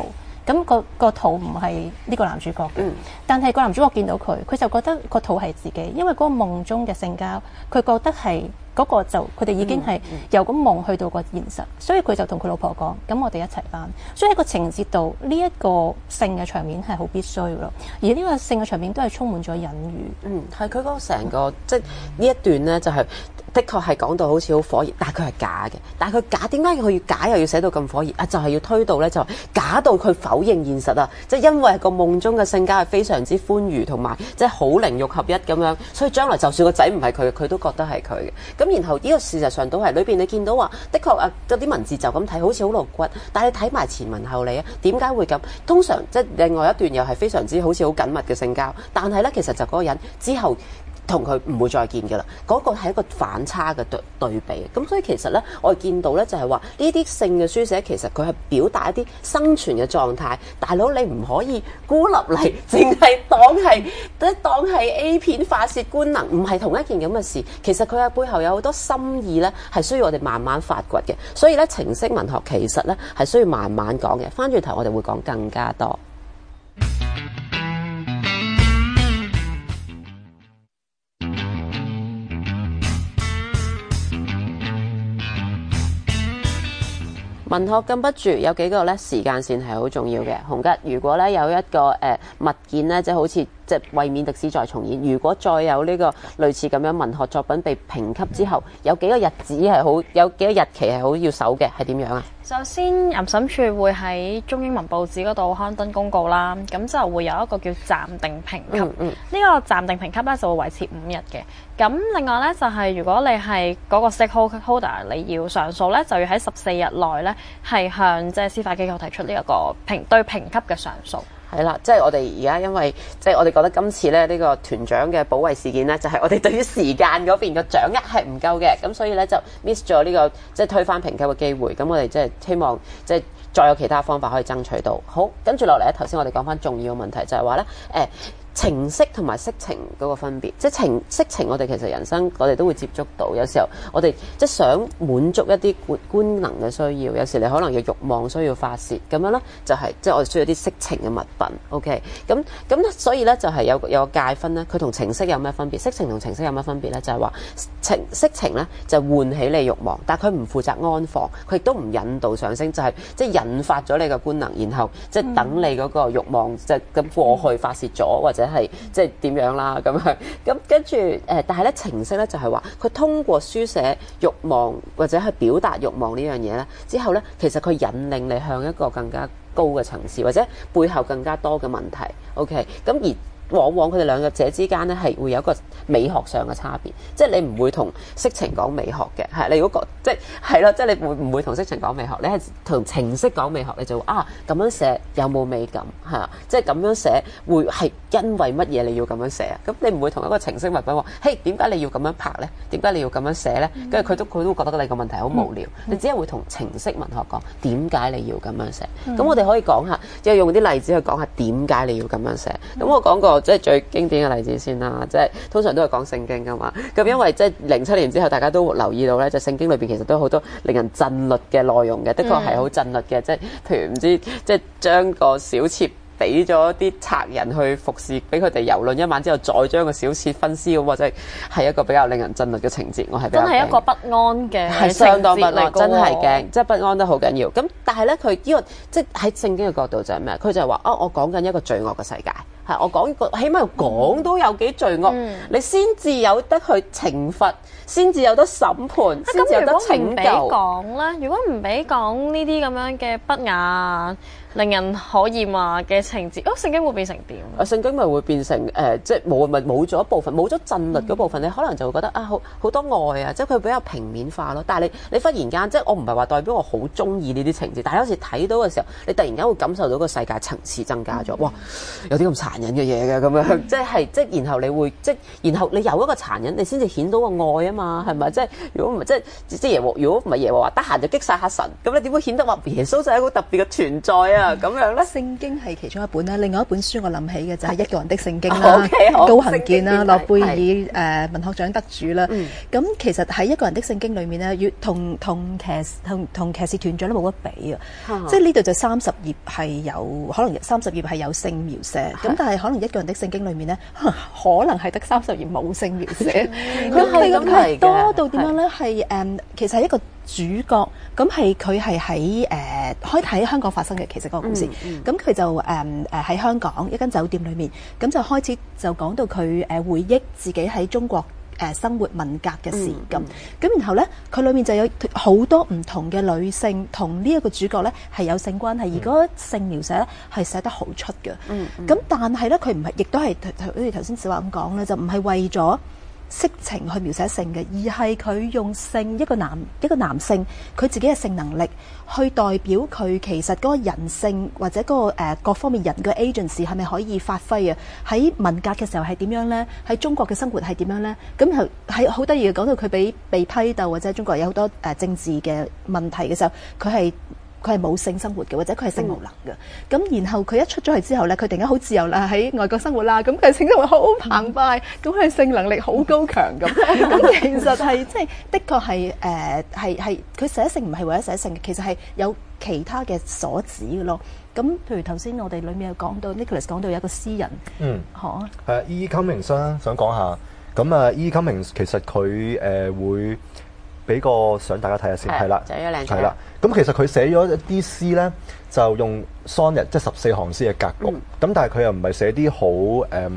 咁、個個肚唔係呢個男主角嘅，嗯、但係個男主角見到佢，佢就覺得個肚係自己，因為嗰個夢中嘅性交，佢覺得係嗰個就佢哋已經係由個夢去到個現實，所以佢就同佢老婆講：咁我哋一齊返。所以喺個情節度，呢、這、一個性嘅場面係好必須嘅咯，而呢個性嘅場面都係充滿咗隱喻。 嗯，係佢嗰個成個即係呢一段咧，就係、是。的確係講到好似好火熱，但係佢係假嘅。但係佢假點解佢要假又要寫到咁火熱啊？就係、是、要推到咧，就係假到佢否認現實啊！即係因為個夢中嘅性交係非常之歡愉同埋即係好靈肉合一咁樣，所以將來就算個仔唔係佢，佢都覺得係佢嘅。咁然後呢個事實上都係裏邊你見到話，的確啊，有啲文字就咁睇好似好露骨，但係你睇埋前文後理啊，點解會咁？通常即係另外一段又係非常之好似好緊密嘅性交，但係咧其實就嗰個人之後。同佢唔會再見㗎啦，嗰、那個係一個反差嘅對對比。咁所以其實咧，我哋見到咧就係話呢啲性嘅書寫其實佢係表達一啲生存嘅狀態。大佬你唔可以孤立嚟，淨係當係即當係 A 片發泄官能，唔係同一件咁嘅事。其實佢喺背後有好多心意咧，係需要我哋慢慢發掘嘅。所以咧，情色文學其實咧係需要慢慢講嘅。翻轉頭我哋會講更加多。文學禁不住有幾個咧時間線係好重要嘅。洪吉，如果咧有一個誒、呃、物件咧，即係好似即係為免歷史再重演，如果再有呢個類似咁樣文學作品被評級之後，有幾個日子係好，有幾個日期係好要守嘅，係點樣啊？ 首先，淫審處會喺中英文報紙嗰度刊登公告啦，咁就會有一個叫暫定評級。呢、嗯嗯、個暫定評級咧就會維持五日嘅。咁另外咧就係、是、如果你係嗰個 stakeholder，你要上訴咧，就要喺十四日內咧係向即係司法機構提出呢一個評對評級嘅上訴。 係啦，即係我哋而家因為即係我哋覺得今次咧呢個團長嘅保衞事件咧，就係我哋對於時間嗰邊嘅掌握係唔夠嘅，咁所以咧就 miss 咗呢個即係推翻評級嘅機會。咁我哋即係希望即係再有其他方法可以爭取到。好，跟住落嚟咧，頭先我哋講翻重要嘅問題就係話咧，誒情色同埋色情嗰個分別，即係情色情我哋其實人生我哋都會接觸到，有時候我哋即係想滿足一啲觀觀能嘅需要，有時你可能有慾望需要發泄，咁樣咧就係、是、即係我哋需要啲色情嘅物品。OK， 咁咁所以咧就係有有個界分咧，佢同情色有咩分別？色情同情色有咩分別咧？就係、是、話情色情咧就喚起你慾望，但係佢唔負責安放，佢亦都唔引導上升，就係、是、即係引發咗你嘅觀能，然後即係等你嗰個慾望即係咁過去發泄咗，或者係即係點樣啦咁樣。咁跟住誒，但係咧情色咧就係話佢通過書寫慾望或者係表達慾望呢樣嘢咧之後咧，其實佢引領你向一個更加高嘅層次，或者背後更加多嘅問題。OK， 咁而往往佢哋兩個者之間咧係會有一個美學上嘅差別，即係你唔會同色情講美學嘅，係你如果即係係咯，即係你會唔會同色情講美學？你係同情色講美學，你就會啊咁樣寫有冇美感係啊？即係咁樣寫會係因為乜嘢你要咁樣寫啊？咁你唔會同一個情色物品話，嘿點解你要咁樣拍咧？點解你要咁樣寫咧？跟住佢都佢都覺得你個問題好無聊。嗯、你只係會同情色文學講點解你要咁樣寫。咁、嗯、我哋可以講下，即係用啲例子去講下點解你要咁樣寫。咁、嗯、我講過。即係最經典嘅例子先啦，即係通常都係講聖經㗎嘛。咁因為即係零七年之後，大家都留意到咧，就聖經裏邊其實都有好多令人震慄嘅內容嘅，的確係好震慄嘅。即係譬如唔知即係將個小妾俾咗啲賊人去服侍，俾佢哋遊論一晚之後，再將個小妾分屍咁，或者係一個比較令人震慄嘅情節。我係真係一個不安嘅， 係相當不安，真係驚，即係不安得好緊要。咁但係咧，佢呢個即係喺聖經嘅角度就係咩？佢就係話哦，我講緊一個罪惡嘅世界。係，我講個，起碼要講都有幾罪惡，嗯、你先至有得去懲罰，先至有得審判，先至、啊、有得拯救。如果唔俾講咧，如果唔俾講呢啲咁樣嘅不雅、令人可厭啊嘅情節，哦，聖經會變成點？啊，聖經咪會變成誒、呃，即係冇咪冇咗一部分，冇咗震慄嗰部分，嗯、你可能就會覺得啊，好好多愛啊，即係佢比較平面化咯。但係你你忽然間，即係我唔係話代表我好中意呢啲情節，但係有時睇到嘅時候，你突然間會感受到個世界層次增加咗，哇，有啲咁殘殘忍嘅嘢嘅咁樣，即係即係然後你會即係然後你有一個殘忍，你先至顯到個愛啊嘛，係咪？即係如果唔係即係即係耶和，如果唔係耶和華得閒就擊殺下神，咁你點會顯得話耶穌就係一個特別嘅存在啊？咁樣咧， 聖經係其中一本啦，另外一本書我諗起嘅就係一個人的聖經啦， okay, 高行健啦，諾貝爾係誒文學獎得主啦。咁、嗯、其實喺一個人的聖經裏面咧，與同同騎同同騎士團長都冇得比啊！即係呢度就三十頁係有可能三十頁係有性描寫，咁但係可能一個人的聖經裏面咧，可能係得三十頁冇性描寫。佢係咁係多到點樣咧？係誒，其實係一個主角，咁係佢係喺誒開喺香港發生嘅，其實嗰個故事。咁佢、嗯嗯、就誒誒喺香港一間酒店裏面，咁就開始就講到佢誒回憶自己喺中國誒生活文革嘅事咁。咁、嗯嗯、然後咧，佢裏面就有好多唔同嘅女性同呢一個主角咧係有性關係，而嗰個性描寫咧係寫得好出嘅。咁、嗯嗯、但係咧，佢唔係，亦都係好似頭先小華咁講咧，就唔係為咗色情去描寫性嘅，而係佢用性一個男一個男性佢自己嘅性能力去代表佢其實嗰個人性或者嗰、嗰個、呃、各方面人嘅 agency 係咪可以發揮啊？喺文革嘅時候係點樣呢？喺中國嘅生活係點樣呢？咁係係好得意嘅，講到佢俾被批鬥或者中國有好多誒、呃、政治嘅問題嘅時候，佢係。佢係冇性生活嘅，或者佢係性無能嘅。咁、嗯、然後佢一出咗去之後咧，佢突然間好自由啦，喺外國生活啦。咁佢性生活好澎湃，咁佢、嗯、性能力好高強咁。咁其實係即係的確係誒係係佢寫性唔係為咗寫性，其實係有其他嘅所指嘅咯。咁譬如頭先我哋裡面有講到 Nicholas 講到有一個詩人，嗯，嚇係 E. Cummings 啦，想講下。咁啊 E. Cummings 其實佢誒、呃、會。俾個相大家睇下先，係啦， 就係靚係啦。咁其實佢寫咗一啲詩咧，就用 sonnet 即係十四行詩嘅格局。咁、嗯、但係佢又唔係寫啲好誒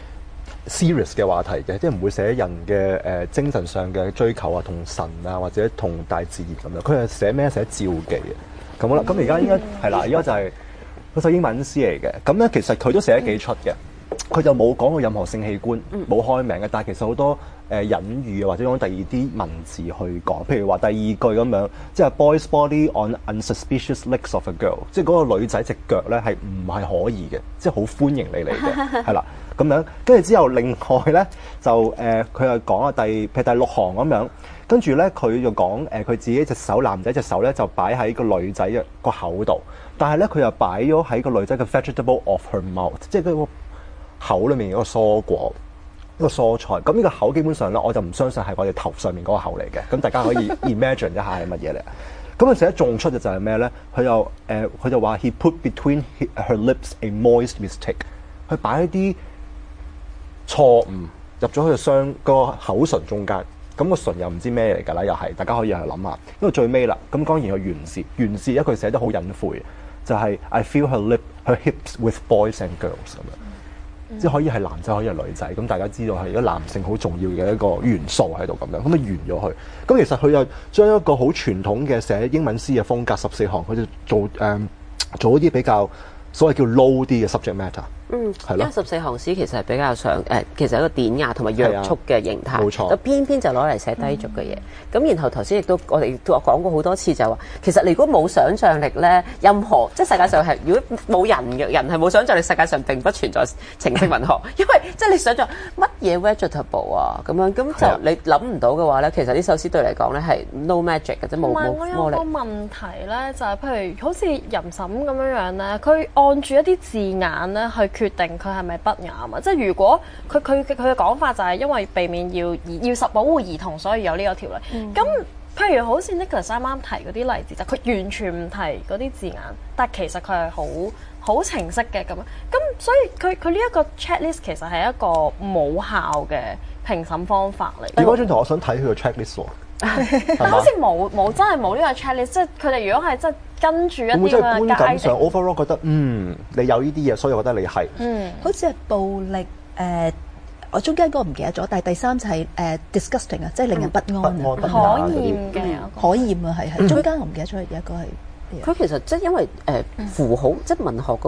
serious 嘅話題嘅，即係唔會寫人嘅誒、呃、精神上嘅追求啊，同神啊，或者同大自然咁樣。佢係寫咩？寫召記嘅。咁好啦，咁而家應該係啦，而家就係嗰首英文詩嚟嘅。咁咧其實佢都寫得幾出嘅。佢就冇講過任何性器官，冇開名嘅，但係其實好多誒、呃、隱喻啊，或者講第二啲文字去講，譬如話第二句咁樣，即係 boy's body on unsuspicious legs of a girl， 即係嗰個女仔隻腳咧係唔係可以嘅，即係好歡迎你嚟嘅，係啦咁樣。跟住之後，另外咧就誒佢又講啊第譬如第六行咁樣，跟住咧佢就講誒佢自己隻手男仔隻手咧就擺喺個女仔嘅個口度，但係咧佢又擺咗喺個女仔嘅 vegetable of her mouth， 即係嗰個口裏面嗰個蔬果，一個蔬菜。咁呢個口基本上咧，我就唔相信係我哋頭上面嗰個口嚟嘅。咁大家可以 imagine 一下係乜嘢嚟。咁佢寫得仲出嘅就係咩咧？佢又誒，佢、呃、就話 he put between her lips a moist mistake， 佢擺一啲錯誤入咗佢嘅雙個口唇中間。咁個唇又唔知咩嚟㗎啦，又係大家可以去諗下。因為最尾啦，咁當然佢完事，完事一句寫得好隱晦，就係、是、I feel her lip her hips with boys and girls 咁樣。即係可以係男仔，可以係女仔，咁大家知道係一個男性好重要嘅一個元素喺度咁樣，咁啊完咗佢。咁其實佢又將一個好傳統嘅寫英文詩嘅風格十四行，佢就做誒、嗯、做一啲比較所謂叫 low 啲嘅 subject matter。嗯，係咯。因為十四行詩其實係比較上誒、呃，其實係一個典雅同埋約束嘅形態。冇錯。咁偏偏就攞嚟寫低俗嘅嘢。咁、嗯、然後頭先亦都我哋都講過好多次就話，其實你如果冇想像力咧，任何即係世界上係如果冇人嘅人係冇想像力，世界上並不存在情色文學。因為即係你想像乜嘢 vegetable 啊咁樣，咁就你諗唔到嘅話咧，其實呢首詩對嚟講咧係 no magic 嘅，即係冇冇魔力。 我有個問題咧，就係、是、譬如好似淫審咁樣樣咧，佢按住一啲字眼咧去決定佢係咪不雅啊？即係如果佢佢佢嘅講法就係因為避免要要實保護兒童，所以有呢個條例。咁、嗯、譬如好似 Nicholas 啱啱提嗰啲例子，就佢完全唔提嗰啲字眼，但其實佢係好好情色嘅咁樣。咁所以佢佢呢一個 checklist 其實係一個冇效嘅評審方法嚟。 如果轉頭，我想睇佢個 checklist 喎。 但好似冇冇真係冇呢個 checklist， 即係佢哋如果係真係跟住一啲咁嘅觀感上 overall 覺得嗯你有呢啲嘢，所以我覺得你係嗯好似係暴力誒、呃，我中間嗰個唔記得咗，但係第三就係、是、誒、呃、disgusting 啊，即係令人不安、嗯、不安可厭嘅、嗯、 可厭啊，係係中間我唔記得咗有一個係。 佢其實即係因為誒、呃、符號，即係文學嗰個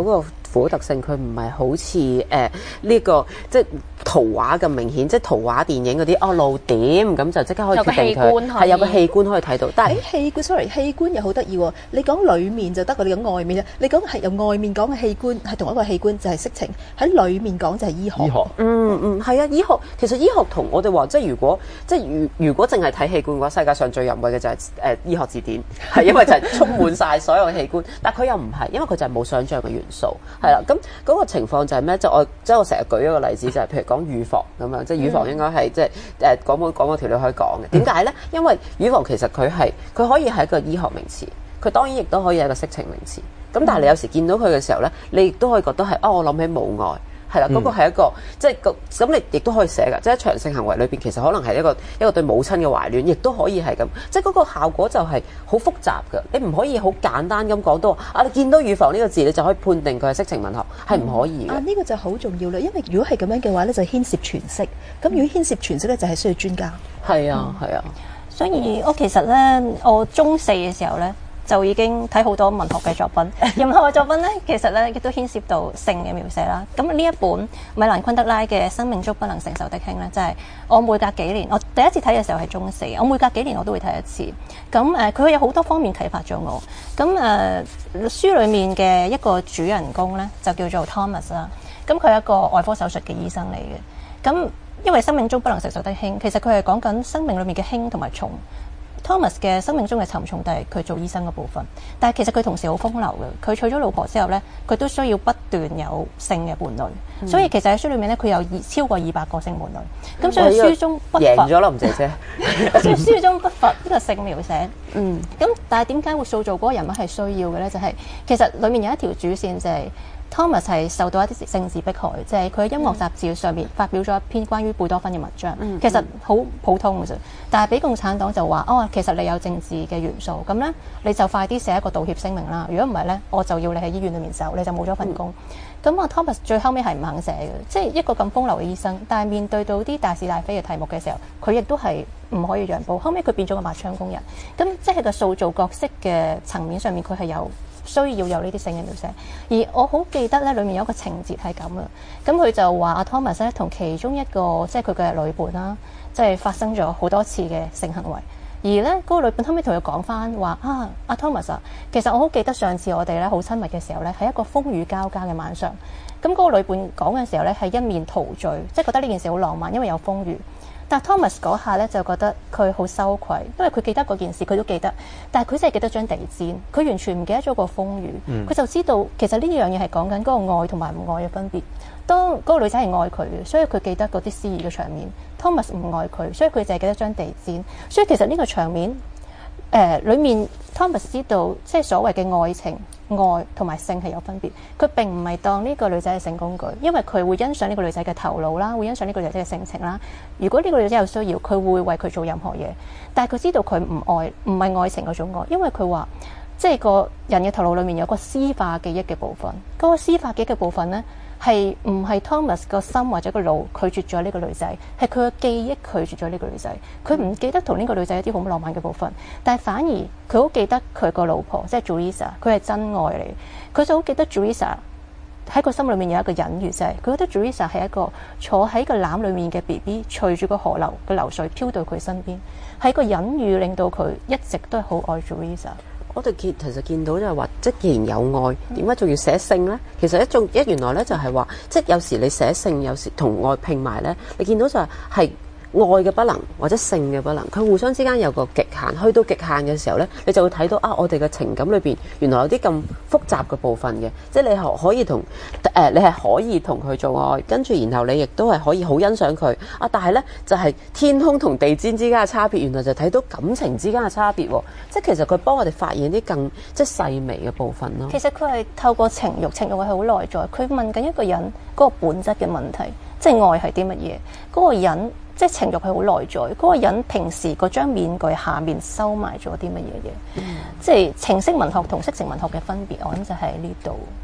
符特性，佢唔係好似誒呢個即係圖畫咁明顯，即係圖畫電影嗰啲哦露點咁就即刻可以決定佢係有個器官可以睇到。但係器官 sorry 器官又好得意喎，你講裡面就得過，你講外面啫。你講係由外面講嘅器官係同一個器官就係色情，喺裡面講就係醫學。 醫學嗯嗯係啊，醫學其實醫學同我哋話即係如果即係如如果淨係睇器官嘅話，世界上最淫穢嘅就係、是、誒、呃、醫學字典，係因為就係充滿晒所有器官，但佢又唔係，因為佢就係冇想像嘅元素，係啦。咁嗰個情況就係咩？即係我即係我成日舉一個例子，就係、是、譬如講乳房咁樣，即係乳房應該係即係誒講冇講嗰條女可以講嘅。點解咧？因為乳房其實佢係佢可以係一個醫學名詞，佢當然亦都可以係一個色情名詞。咁但係你有時見到佢嘅時候咧，你亦都可以覺得係啊、哦，我諗起母愛。係啦，嗰、那個係一個即係個咁，你亦都可以寫㗎。即係一場性行為裏邊，其實可能係一個一個對母親嘅懷戀，亦都可以係咁。即係嗰個效果就係好複雜㗎。你唔可以好簡單咁講到啊！你見到乳房呢個字，你就可以判定佢係色情文學，係唔可以嘅。 啊，呢、這個就好重要啦。因為如果係咁樣嘅話咧，就牽涉詮釋。咁如果牽涉詮釋咧，就係需要專家。 係啊，係啊。 所以我其實咧，我中四嘅時候咧，就已經睇好多文學嘅作品，任何嘅作品咧，其實咧亦都牽涉到性嘅描寫啦。咁呢一本米蘭昆德拉嘅《生命中不能承受的輕》咧，就係、是、我每隔幾年，我第一次睇嘅時候係中四，我每隔幾年我都會睇一次。咁誒，佢、呃、有好多方面啟發咗我。咁誒、呃，書裡面嘅一個主人公咧，就叫做 Thomas 啦。咁佢係一個外科手術嘅醫生嚟嘅。咁因為生命中不能承受的輕，其實佢係講緊生命裡面嘅輕同埋重。Thomas 嘅生命中嘅沉重，就係佢做醫生嘅部分。但係其實佢同時好風流嘅。佢娶咗老婆之後咧，佢都需要不斷有性嘅伴侶。嗯、所以其實喺書裏面咧，佢有二超過二百個性伴侶。咁、嗯、所以書中不乏贏咗啦，吳姐姐。 所以書中不乏呢個性描寫。 嗯。 咁但係點解會塑造嗰個人物係需要嘅咧？就係、是、其實裡面有一條主線就係、是。Thomas 係受到一啲政治迫害，即係佢喺音樂雜誌上面發表咗一篇關於貝多芬嘅文章，嗯、其實好普通嘅啫。但係俾共產黨就話：哦，其實你有政治嘅元素，咁咧你就快啲寫一個道歉聲明啦。如果唔係咧，我就要你喺醫院裏面走，你就冇咗份工。咁啊、嗯、，Thomas 最後尾係唔肯寫嘅，即係一個咁風流嘅醫生，但係面對到啲大是大非嘅題目嘅時候，佢亦都係唔可以讓步。後尾佢變咗個抹窗工人，咁即係個塑造角色嘅層面上面，佢係有需要有呢啲性嘅描寫，而我好記得咧，裡面有一個情節係咁啊。咁佢就話阿 Thomas 咧同其中一個即係佢嘅女伴啦，即係發生咗好多次嘅性行為。而咧嗰個女伴後尾同佢講翻話啊，阿 Thomas 啊，其實我好記得上次我哋咧好親密嘅時候咧，係一個風雨交加嘅晚上。咁嗰個女伴講嘅時候咧係一面陶醉，即係覺得呢件事好浪漫，因為有風雨。但 Thomas 嗰下咧就覺得佢好羞愧，因為佢記得嗰件事，佢都記得，但係佢淨係記得張地氈，佢完全唔記得咗個風雨。佢、嗯、就知道其實呢樣嘢係講緊嗰個愛同埋唔愛嘅分別。當嗰個女仔係愛佢嘅，所以佢記得嗰啲詩意嘅場面。Thomas 唔愛佢，所以佢淨係記得張地氈。所以其實呢個場面，誒、呃、裡面 Thomas 知道即係所謂嘅愛情。愛同埋性係有分別，佢並唔係當呢個女仔係性工具，因為佢會欣賞呢個女仔嘅頭腦啦，會欣賞呢個女仔嘅性情啦。如果呢個女仔有需要，佢會為佢做任何嘢。但係佢知道佢唔愛，唔係愛情嗰種愛，因為佢話即係個人嘅頭腦裡面有個絲化記憶嘅部分，嗰、那個絲化記憶嘅部分呢，係唔係 Thomas 個心或者個腦拒絕咗呢個女仔，係佢個記憶拒絕咗呢個女仔。佢唔記得同呢個女仔一啲好浪漫嘅部分，但係反而佢好記得佢個老婆，即係 Teresa，佢係真愛嚟。佢就好記得 Teresa 喺個心裏面有一個隱喻，就係佢覺得 Teresa 係一個坐喺個籃裏面嘅 B B， 隨住個河流嘅流水飄到佢身邊，係一個隱喻令到佢一直都係好愛 Teresa。 我哋見其實見到就係話，即係既然有愛，點解仲要寫性咧？其實一種一原來咧就係話，即係有時你寫性，有時同愛拼埋咧，你見到就係係愛嘅不能或者性嘅不能，佢互相之間有個極限。去到極限嘅時候咧，你就會睇到啊，我哋嘅情感裏邊原來有啲咁複雜嘅部分嘅，即係你係可以同誒、呃，你係可以同佢做愛，跟住然後你亦都係可以好欣賞佢啊。但係咧就係、是、天空同地氈之間嘅差別，原來就睇到感情之間嘅差別喎。即係其實佢幫我哋發現啲更即係細微嘅部分咯。 其實佢係透過情慾，情慾係好內在。佢問緊一個人嗰個本質嘅問題，即係愛係啲乜嘢？嗰、那個人。即係情慾係好內在，嗰、那個人平時嗰張面具下面收埋咗啲乜嘢嘢？嗯、即係情色文學同色情文學嘅分別，我諗就喺呢度。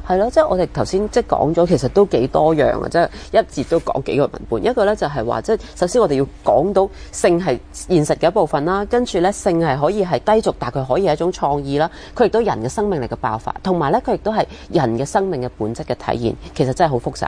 係咯，即係我哋頭先即係講咗，其實都幾多樣啊！即係一節都講幾個文本。一個咧就係話，即係首先我哋要講到性係現實嘅一部分啦，跟住咧性係可以係低俗，但佢可以係一種創意啦。佢亦都人嘅生命力嘅爆發，同埋咧佢亦都係人嘅生命嘅本質嘅體現。其實真係好複雜。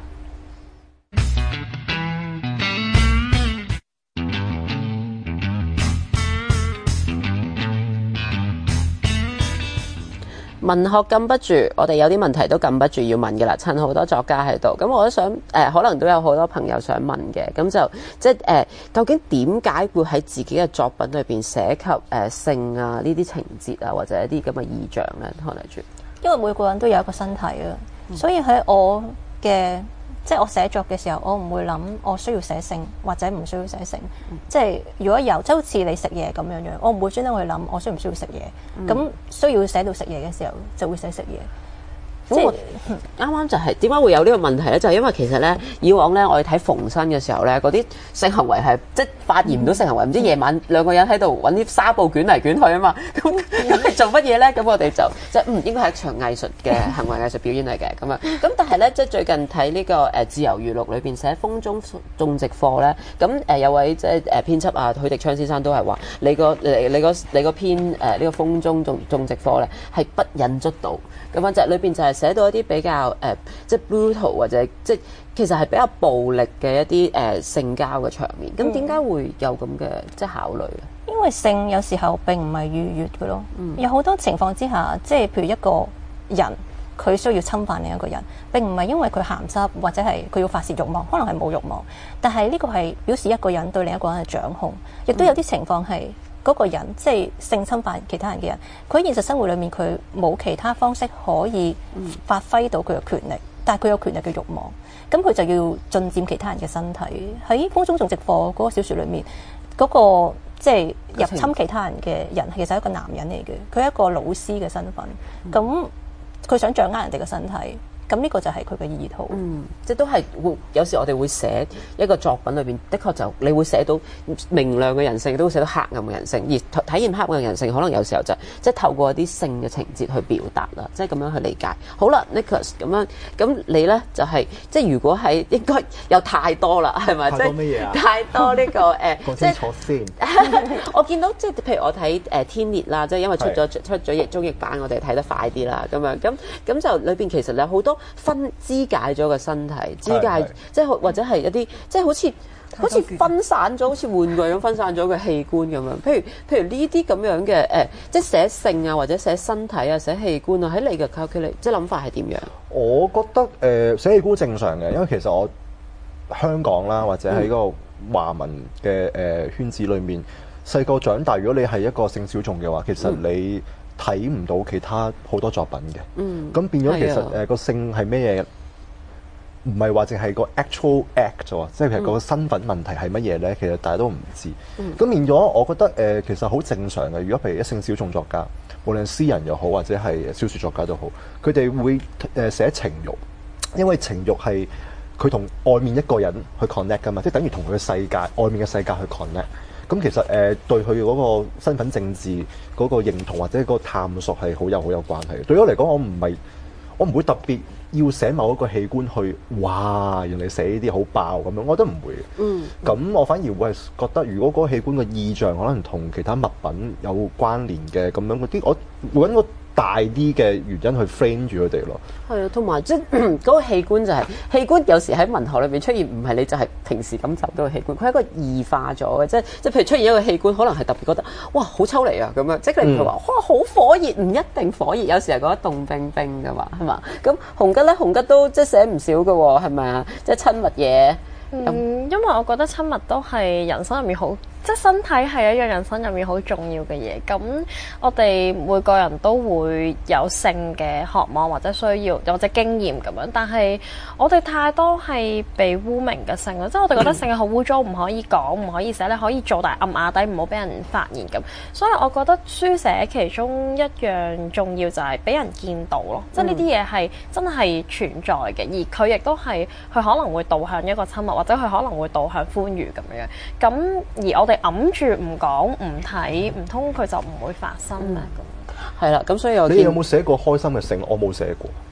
文學禁不住，我哋有啲問題都禁不住要問嘅啦。趁好多作家喺度，咁我都想誒、呃，可能都有好多朋友想問嘅。咁就即係誒、呃，究竟點解會喺自己嘅作品裏邊寫及誒、呃、性啊呢啲情節啊，或者一啲咁嘅意象咧？看嚟住， 因為每個人都有一個身體啊，嗯、所以喺我嘅即係我寫作嘅時候，我唔會諗我需要寫性或者唔需要寫性。嗯、即係如果有，即係好似你食嘢咁樣樣，我唔會專登去諗我需唔需要食嘢。咁、嗯、需要寫到食嘢嘅時候，就會寫食嘢。 咁我啱啱就係點解會有呢個問題咧？就係、是、因為其實咧，以往咧我哋睇縫身嘅時候咧，嗰啲性行為係即係發現唔到性行為，唔、嗯、知夜晚兩個人喺度揾啲紗布捲嚟捲去啊嘛。咁咁係做乜嘢咧？咁我哋就即係嗯應該係一場藝術嘅行為藝術表演嚟嘅咁啊。咁但係咧，即係最近睇呢、這個誒、呃、自由娛樂裏邊寫風中種植課咧，咁誒、呃、有位即係誒編輯啊許迪昌先生都係話你個你你個你個篇誒呢、呃這個風中種種植課咧係不引卒到咁樣，就裏邊就係、是。寫到一啲比較誒、呃，即係 brutal 或者即係其實係比較暴力嘅一啲誒、呃、性交嘅場面。咁點解會有咁嘅即係考慮啊？ 因為性有時候並唔係愉悅嘅咯。嗯、有好多情況之下，即係譬如一個人佢需要侵犯另一個人，並唔係因為佢鹹濕或者係佢要發泄慾望，可能係冇慾望。但係呢個係表示一個人對另一個人嘅掌控，亦都有啲情況係。嗰個人即係性侵犯其他人嘅人，佢喺現實生活裏面佢冇其他方式可以發揮到佢嘅權力，但係佢有權力嘅慾望，咁佢就要進佔其他人嘅身體。喺風中種植課嗰個小説裏面，嗰、嗰個即係入侵其他人嘅人其實係一個男人嚟嘅，佢係一個老師嘅身份，咁佢想掌握人哋嘅身體。咁呢個就係佢嘅意圖。 嗯，即係都係會有時我哋會寫一個作品裏邊，的確就你會寫到明亮嘅人性，都會寫到黑暗嘅人性。而體驗黑暗嘅人性，可能有時候就即係透過一啲性嘅情節去表達啦，即係咁樣去理解。好啦 ，Nicholas 咁樣，咁你咧就係、是、即係如果係應該有太多啦，係咪？ 太多乜嘢啊？ 太多呢、這個誒， 講清楚先。 我見到即係譬如我睇誒、呃、天裂啦，即係因為出咗出咗譯中譯版，我哋睇得快啲啦，咁樣咁咁就裏邊其實有好多。分肢解咗個身體，肢解即係或者係一啲即係好似好似分散咗，好似玩具咁分散咗個器官咁樣。譬如譬如呢啲咁樣嘅誒、呃，即係寫性啊，或者寫身體啊，寫器官啊，喺你嘅 calculate 即係諗法係點樣？ 我覺得誒、呃、寫器官正常嘅，因為其實我香港啦，或者喺嗰個華文嘅誒、呃、圈子裏面，細個長大，如果你係一個性小眾嘅話，其實你、嗯睇唔到其他好多作品嘅，咁、嗯、變咗其實誒個性係咩嘢？唔係話淨係個 actual act 啫，即係其實個身份問題係乜嘢咧？其實大家都唔知。咁、嗯、變咗，我覺得誒、呃、其實好正常嘅。如果譬如一性小眾作家，無論詩人又好，或者係小説作家都好，佢哋會誒寫情慾，因為情慾係佢同外面一個人去 connect 噶嘛，即係等於同佢嘅世界、外面嘅世界去 connect。咁其實誒、呃、對佢嗰個身份政治嗰個認同或者個探索係好有好有關係。對我嚟講，我唔係我唔會特別要寫某一個器官去，哇！原來寫呢啲好爆咁樣，我覺得唔會。嗯。咁我反而會係覺得，如果嗰個器官嘅意象可能同其他物品有關聯嘅咁樣嗰啲，我會揾個大啲嘅原因去 frame 住佢哋咯。 係啊，同埋即係嗰個器官就係、是、器官，有時喺文學裏邊出現，唔係你就係平時感受到嘅器官，佢係一個異化咗嘅，即係即係譬如出現一個器官，可能係特別覺得哇好抽離啊咁樣，即係你唔係話哇好火熱，唔一定火熱，有時係覺得凍冰冰噶嘛，係嘛？咁紅吉咧，紅吉都即係寫唔少嘅喎，係咪啊？即係親密嘢。 嗯，因為我覺得親密都係人生入面好，即係身體係一樣人生入面好重要嘅嘢。咁我哋每個人都會有性嘅渴望或者需要，或者經驗咁樣。但係我哋太多係被污名嘅性啦，即係我哋覺得性係好污糟，唔可以講，唔可以寫，你可以做，但係暗啞底唔好俾人發現咁。所以我覺得書寫其中一樣重要就係俾人見到咯，即係呢啲嘢係真係存在嘅，而佢亦都係佢可能會導向一個親密。或者佢可能會導向歡愉咁樣，咁而我哋揞住唔講唔睇，唔通佢就唔會發生咩？咁係啦，咁所以我你有冇寫過開心嘅性？我冇寫過。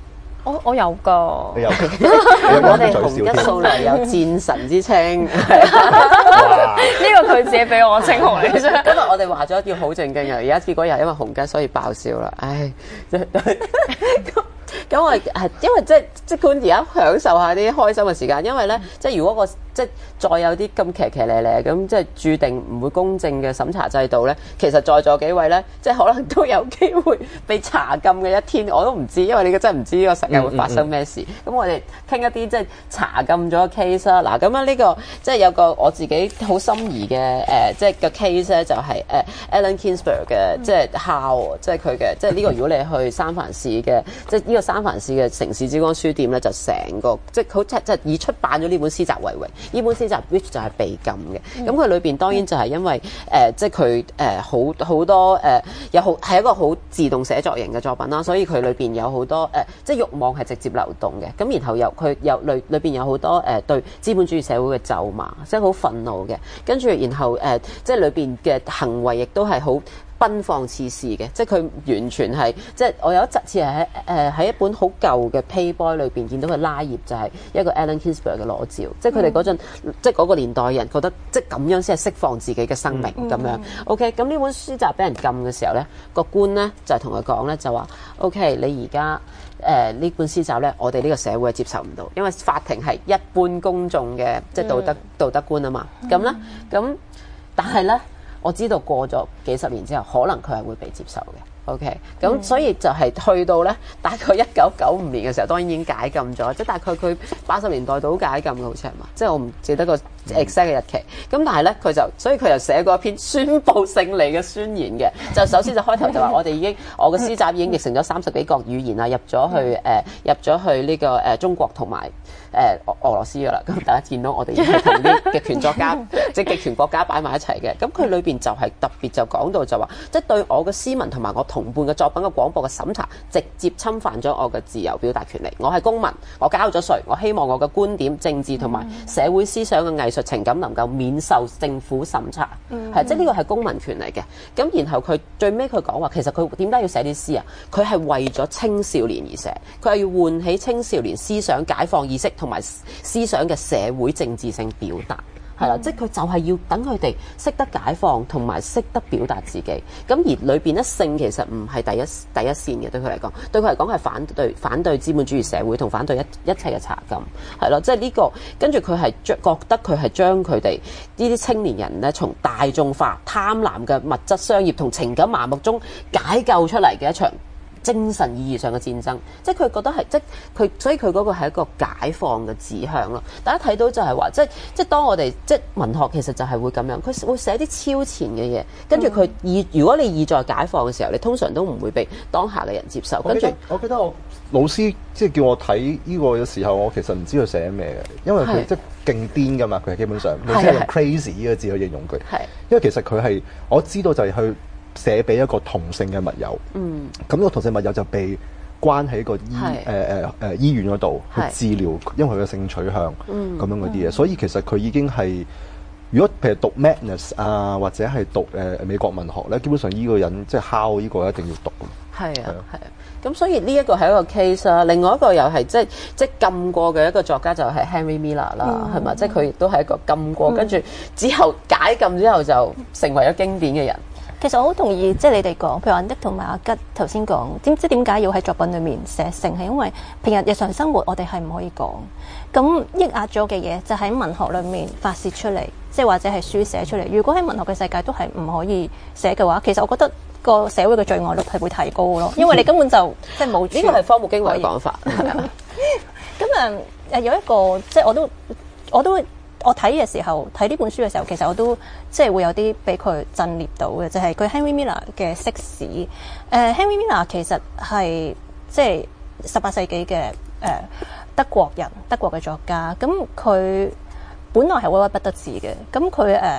我我有噶， 你有我哋紅吉素來有戰神之稱。 呢個佢自己俾我稱號嚟啫。 今日我哋話咗要好正經嘅，而家結果又因為紅吉所以爆笑啦。唉，咁咁我係因為即係即管而家享受下啲開心嘅時間，因為咧即係如果個即係再有啲咁騎騎咧咧咁，即係註定唔會公正嘅審查制度咧，其實在座幾位咧，即係可能都有機會被查禁嘅一天，我都唔知，因為你個真係唔知呢個世界會發生咩事。咁、嗯嗯嗯、我哋傾一啲即係查禁咗嘅 case 啦。嗱，咁啊呢個即係有個我自己好心儀嘅誒，即係個 case 咧就係誒 Allen Ginsberg 嘅，即係 How， 即係佢嘅，即係呢個如果你去三藩市嘅，即係呢個三藩市嘅城市之光書店咧，就成個即係好即係以出版咗呢本詩集為榮。呢本詩集 which 就係被禁嘅，咁佢裏邊當然就係因為誒、呃，即係佢誒好好多誒、呃，有好係一個好自動寫作型嘅作品啦，所以佢裏邊有好多誒、呃，即係慾望係直接流動嘅，咁然後又佢有裏裏邊有好多誒、呃、對資本主義社會嘅咒罵，即係好憤怒嘅，跟住然後誒、呃，即係裏邊嘅行為亦都係好奔放似是嘅，即係佢完全係即係我有一次係喺誒喺一本好舊嘅 Playboy 裏邊見到佢拉頁，就係一個 Allen Ginsberg 嘅裸照，即係佢哋嗰陣即係嗰個年代人覺得即係咁樣先係釋放自己嘅生命咁樣。OK， 咁呢本書集俾人禁嘅時候咧，個官咧就係同佢講咧就話 OK， 你而家誒呢本詩集咧，我哋呢個社會係接受唔到，因為法庭係一般公眾嘅即係道德、嗯、道德觀啊嘛。咁咧咁但係咧。我知道過咗幾十年之後，可能佢係會被接受嘅。OK， 咁所以就係去到咧大概一九九五年嘅時候，當然已經解禁咗，即係大概佢八十年代到解禁嘅，好似係嘛？即係我唔記得個 exact 嘅日期。咁但係咧，佢就所以佢就寫過一篇宣佈勝利嘅宣言嘅。就首先就開頭就話我哋已經我嘅詩集已經譯成咗三十幾國語言啦，入咗去誒、呃、入咗去呢、這個誒、呃、中國同埋誒俄羅斯噶啦。咁大家見到我哋已經同啲極權作家即係極權國家擺埋一齊嘅。咁佢裏邊就係特別就講到就話，即係對我嘅詩文同埋我同伴嘅作品嘅廣播嘅審查，直接侵犯咗我嘅自由表達權利。我係公民，我交咗稅，我希望我嘅觀點、政治同埋社會思想嘅藝術情感能夠免受政府審查。係、嗯、即係呢個係公民權嚟嘅。咁然後佢最尾佢講話，其實佢點解要寫啲詩啊？佢係為咗青少年而寫，佢係要喚起青少年思想解放意識同埋思想嘅社會政治性表達。係啦，即係佢就係要等佢哋識得解放同埋識得表達自己。咁而裏邊咧，性其實唔係第一第一線嘅，對佢嚟講，對佢嚟講係反對反對資本主義社會同反對一一切嘅查禁。係咯，即係呢個跟住佢係將覺得佢係將佢哋呢啲青年人咧，從大眾化、貪婪嘅物質商業同情感麻木中解救出嚟嘅一場精神意義上嘅戰爭，即係佢覺得係即係佢，所以佢嗰個係一個解放嘅指向咯。大家睇到就係話，即係即係當我哋即係文學其實就係會咁樣，佢會寫啲超前嘅嘢，跟住佢意如果你意在解放嘅時候，你通常都唔會被當下嘅人接受。跟住我記得我老師即係叫我睇呢個嘅時候，我其實唔知佢寫咩嘅，因為佢即係勁癲㗎嘛，佢係基本上老師係用 crazy 呢個字去形容佢，因為其實佢係我知道就係去寫俾一個同性嘅密友，嗯，咁個同性密友就被關喺個醫誒誒誒醫院嗰度去治療，因為佢嘅性取向，嗯，咁樣嗰啲嘢，所以其實佢已經係，如果譬如讀 Madness 啊，或者係讀誒、呃、美國文學咧，基本上呢個人即係How呢個一定要讀嘅。係啊，係啊，咁所以呢一個係一個 case 啦。另外一個又係即係即係禁過嘅一個作家就係 Henry Miller 啦，係嘛？即係佢亦都係一個禁過，跟住之後解禁之後就成為咗經典嘅人。 其實我好同意，即係你哋講，譬如阿 Nick 同埋阿吉頭先講，點知點解要喺作品裏面寫性？係因為平日日常生活我哋係唔可以講，咁抑壓咗嘅嘢就喺文學裏面發泄出嚟，即係或者係書寫出嚟。如果喺文學嘅世界都係唔可以寫嘅話，其實我覺得個社會嘅罪案率係會提高咯，因為你根本就即係冇。呢個係荒木經惟嘅講法。 咁啊誒有一個即係我都我都。我睇嘅時候，睇呢本書嘅時候，其實我都即係會有啲俾佢震懾到嘅，就係、是、佢 Henry Miller 嘅釋史。誒、呃、Henry Miller 其實係即係十八世紀嘅誒德國人，德國嘅作家。咁佢本來係屈屈不得志嘅。咁佢誒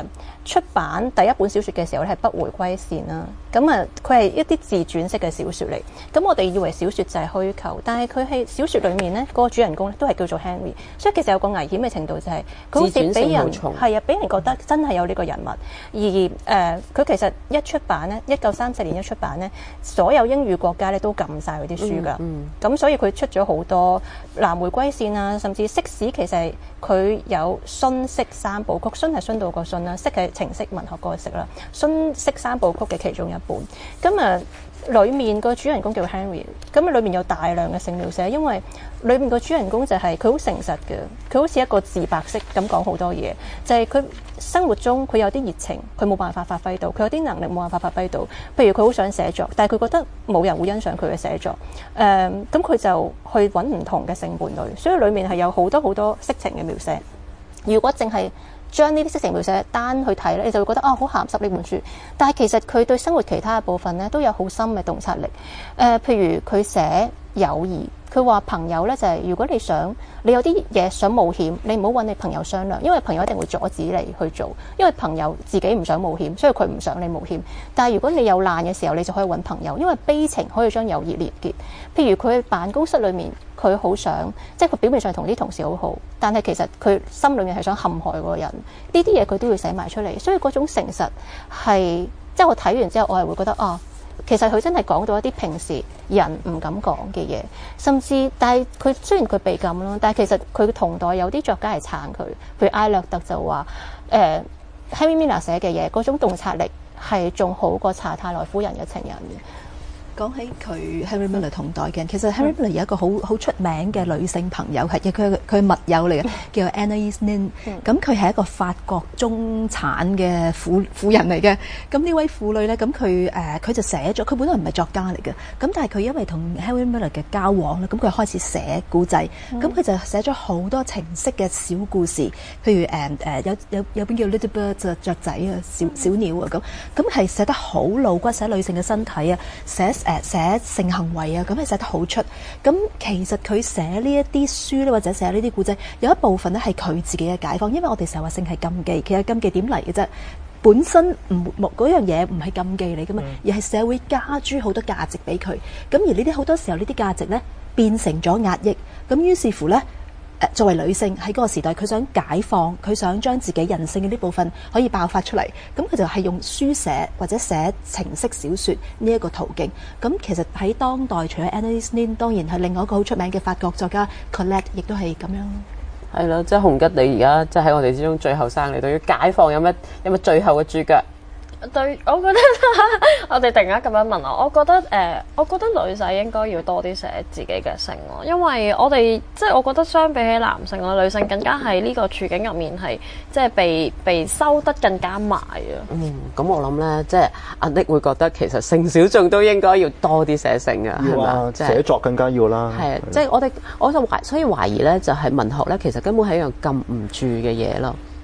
出版第一本小説嘅時候咧係不回歸線啦。咁啊，佢係一啲自傳式嘅小説嚟。咁我哋以為小説就係虛構，但係佢係小説裡面咧，嗰個主人公咧都係叫做 Henry， 所以其實有個危險嘅程度就係佢好似俾人係啊，俾人覺得真係有呢個人物。而誒，佢、呃、其實一出版咧，一九三四年一出版咧，所有英語國家咧都禁晒佢啲書㗎。咁、嗯嗯、所以佢出咗好多南回歸線啊，甚至釋史其實佢有荀釋三部曲，荀係荀到個荀啦，釋係程式文學嗰個釋啦，荀釋三部曲嘅其中一本。咁啊，裡面個主人公叫 Henry， 咁啊，裡面有大量嘅性描寫，因為裡面個主人公就係佢好誠實嘅，佢好似一個自白式咁講好多嘢，就係、是、佢生活中佢有啲熱情，佢冇辦法發揮到，佢有啲能力冇辦法發揮到，譬如佢好想寫作，但係佢覺得冇人會欣賞佢嘅寫作，誒、嗯，咁佢就去揾唔同嘅性伴侶，所以裡面係有好多好多色情嘅描寫。如果淨係將呢啲色情描寫單去睇咧，你就會覺得啊好鹹濕呢本書。但係其實佢對生活其他嘅部分咧都有好深嘅洞察力。誒、呃，譬如佢寫友誼，佢話朋友咧就係、是、如果你想你有啲嘢想冒險，你唔好揾你朋友商量，因為朋友一定會阻止你去做，因為朋友自己唔想冒險，所以佢唔想你冒險。但係如果你有難嘅時候，你就可以揾朋友，因為悲情可以將友誼連結。譬如佢喺辦公室裏面，佢好想即係佢表面上同啲同事好好，但係其實佢心裏面係想陷害嗰個人。呢啲嘢佢都要寫埋出嚟，所以嗰種誠實係即係我睇完之後，我係會覺得啊，其實佢真係講到一啲平時人唔敢講嘅嘢，甚至但係佢雖然佢被禁咯，但係其實佢同代有啲作家係撐佢，譬如艾略特就話誒 Henry Miller 寫嘅嘢嗰種洞察力係仲好過查泰萊夫人嘅情人嘅。 講起佢 Henry Miller 同代嘅人，其實 Henry Miller 有一個好好出名嘅女性朋友，係佢佢密友嚟嘅，叫 Anais Nin。咁佢係一個法國中產嘅婦婦人嚟嘅。咁呢位婦女咧，咁佢誒佢就寫咗，佢本來唔係作家嚟嘅。咁但係佢因為同 Henry Miller 嘅交往咧，咁佢開始寫故仔。咁佢、嗯、就寫咗好多情色嘅小故事，譬如誒誒、呃、有有有本叫 Little Bird 雀仔啊，小小鳥啊咁。咁係寫得好露骨，寫女性嘅身體啊，寫。誒寫性行為啊，咁係寫得好出。咁其實佢寫呢一啲書咧，或者寫呢啲故仔，有一部分咧係佢自己嘅解放。因為我哋成日話性係禁忌，其實禁忌點嚟嘅啫？本身唔冇嗰樣嘢唔係禁忌嚟噶嘛，而係社會加諸好多價值俾佢。咁而呢啲好多時候呢啲價值咧變成咗壓抑。咁於是乎咧。誒作為女性喺嗰個時代，佢想解放，佢想將自己人性嘅呢部分可以爆發出嚟，咁佢就係用書寫或者寫情色小説呢一個途徑。咁其實喺當代，除咗 Anais Nin， 當然係另外一個好出名嘅法國作家 Colette， 亦都係咁樣。 係咯，即係洪吉，你而家即係喺我哋之中最後生，你對於解放有乜有乜最後嘅註腳？ 對，我覺得我哋突然間咁樣問我，我覺得誒、呃，我覺得女仔應該要多啲寫自己嘅性咯，因為我哋即係我覺得相比起男性啊，女性更加喺呢個處境入面係即係被被收得更加埋啊。 嗯，咁我諗咧，即係阿 Nick 會覺得其實性小眾都應該要多啲寫性嘅，係嘛、啊？即係寫作更加要啦。 係啊，即係我哋我就懷所以懷疑咧，就係文學咧，其實根本係一樣禁唔住嘅嘢咯。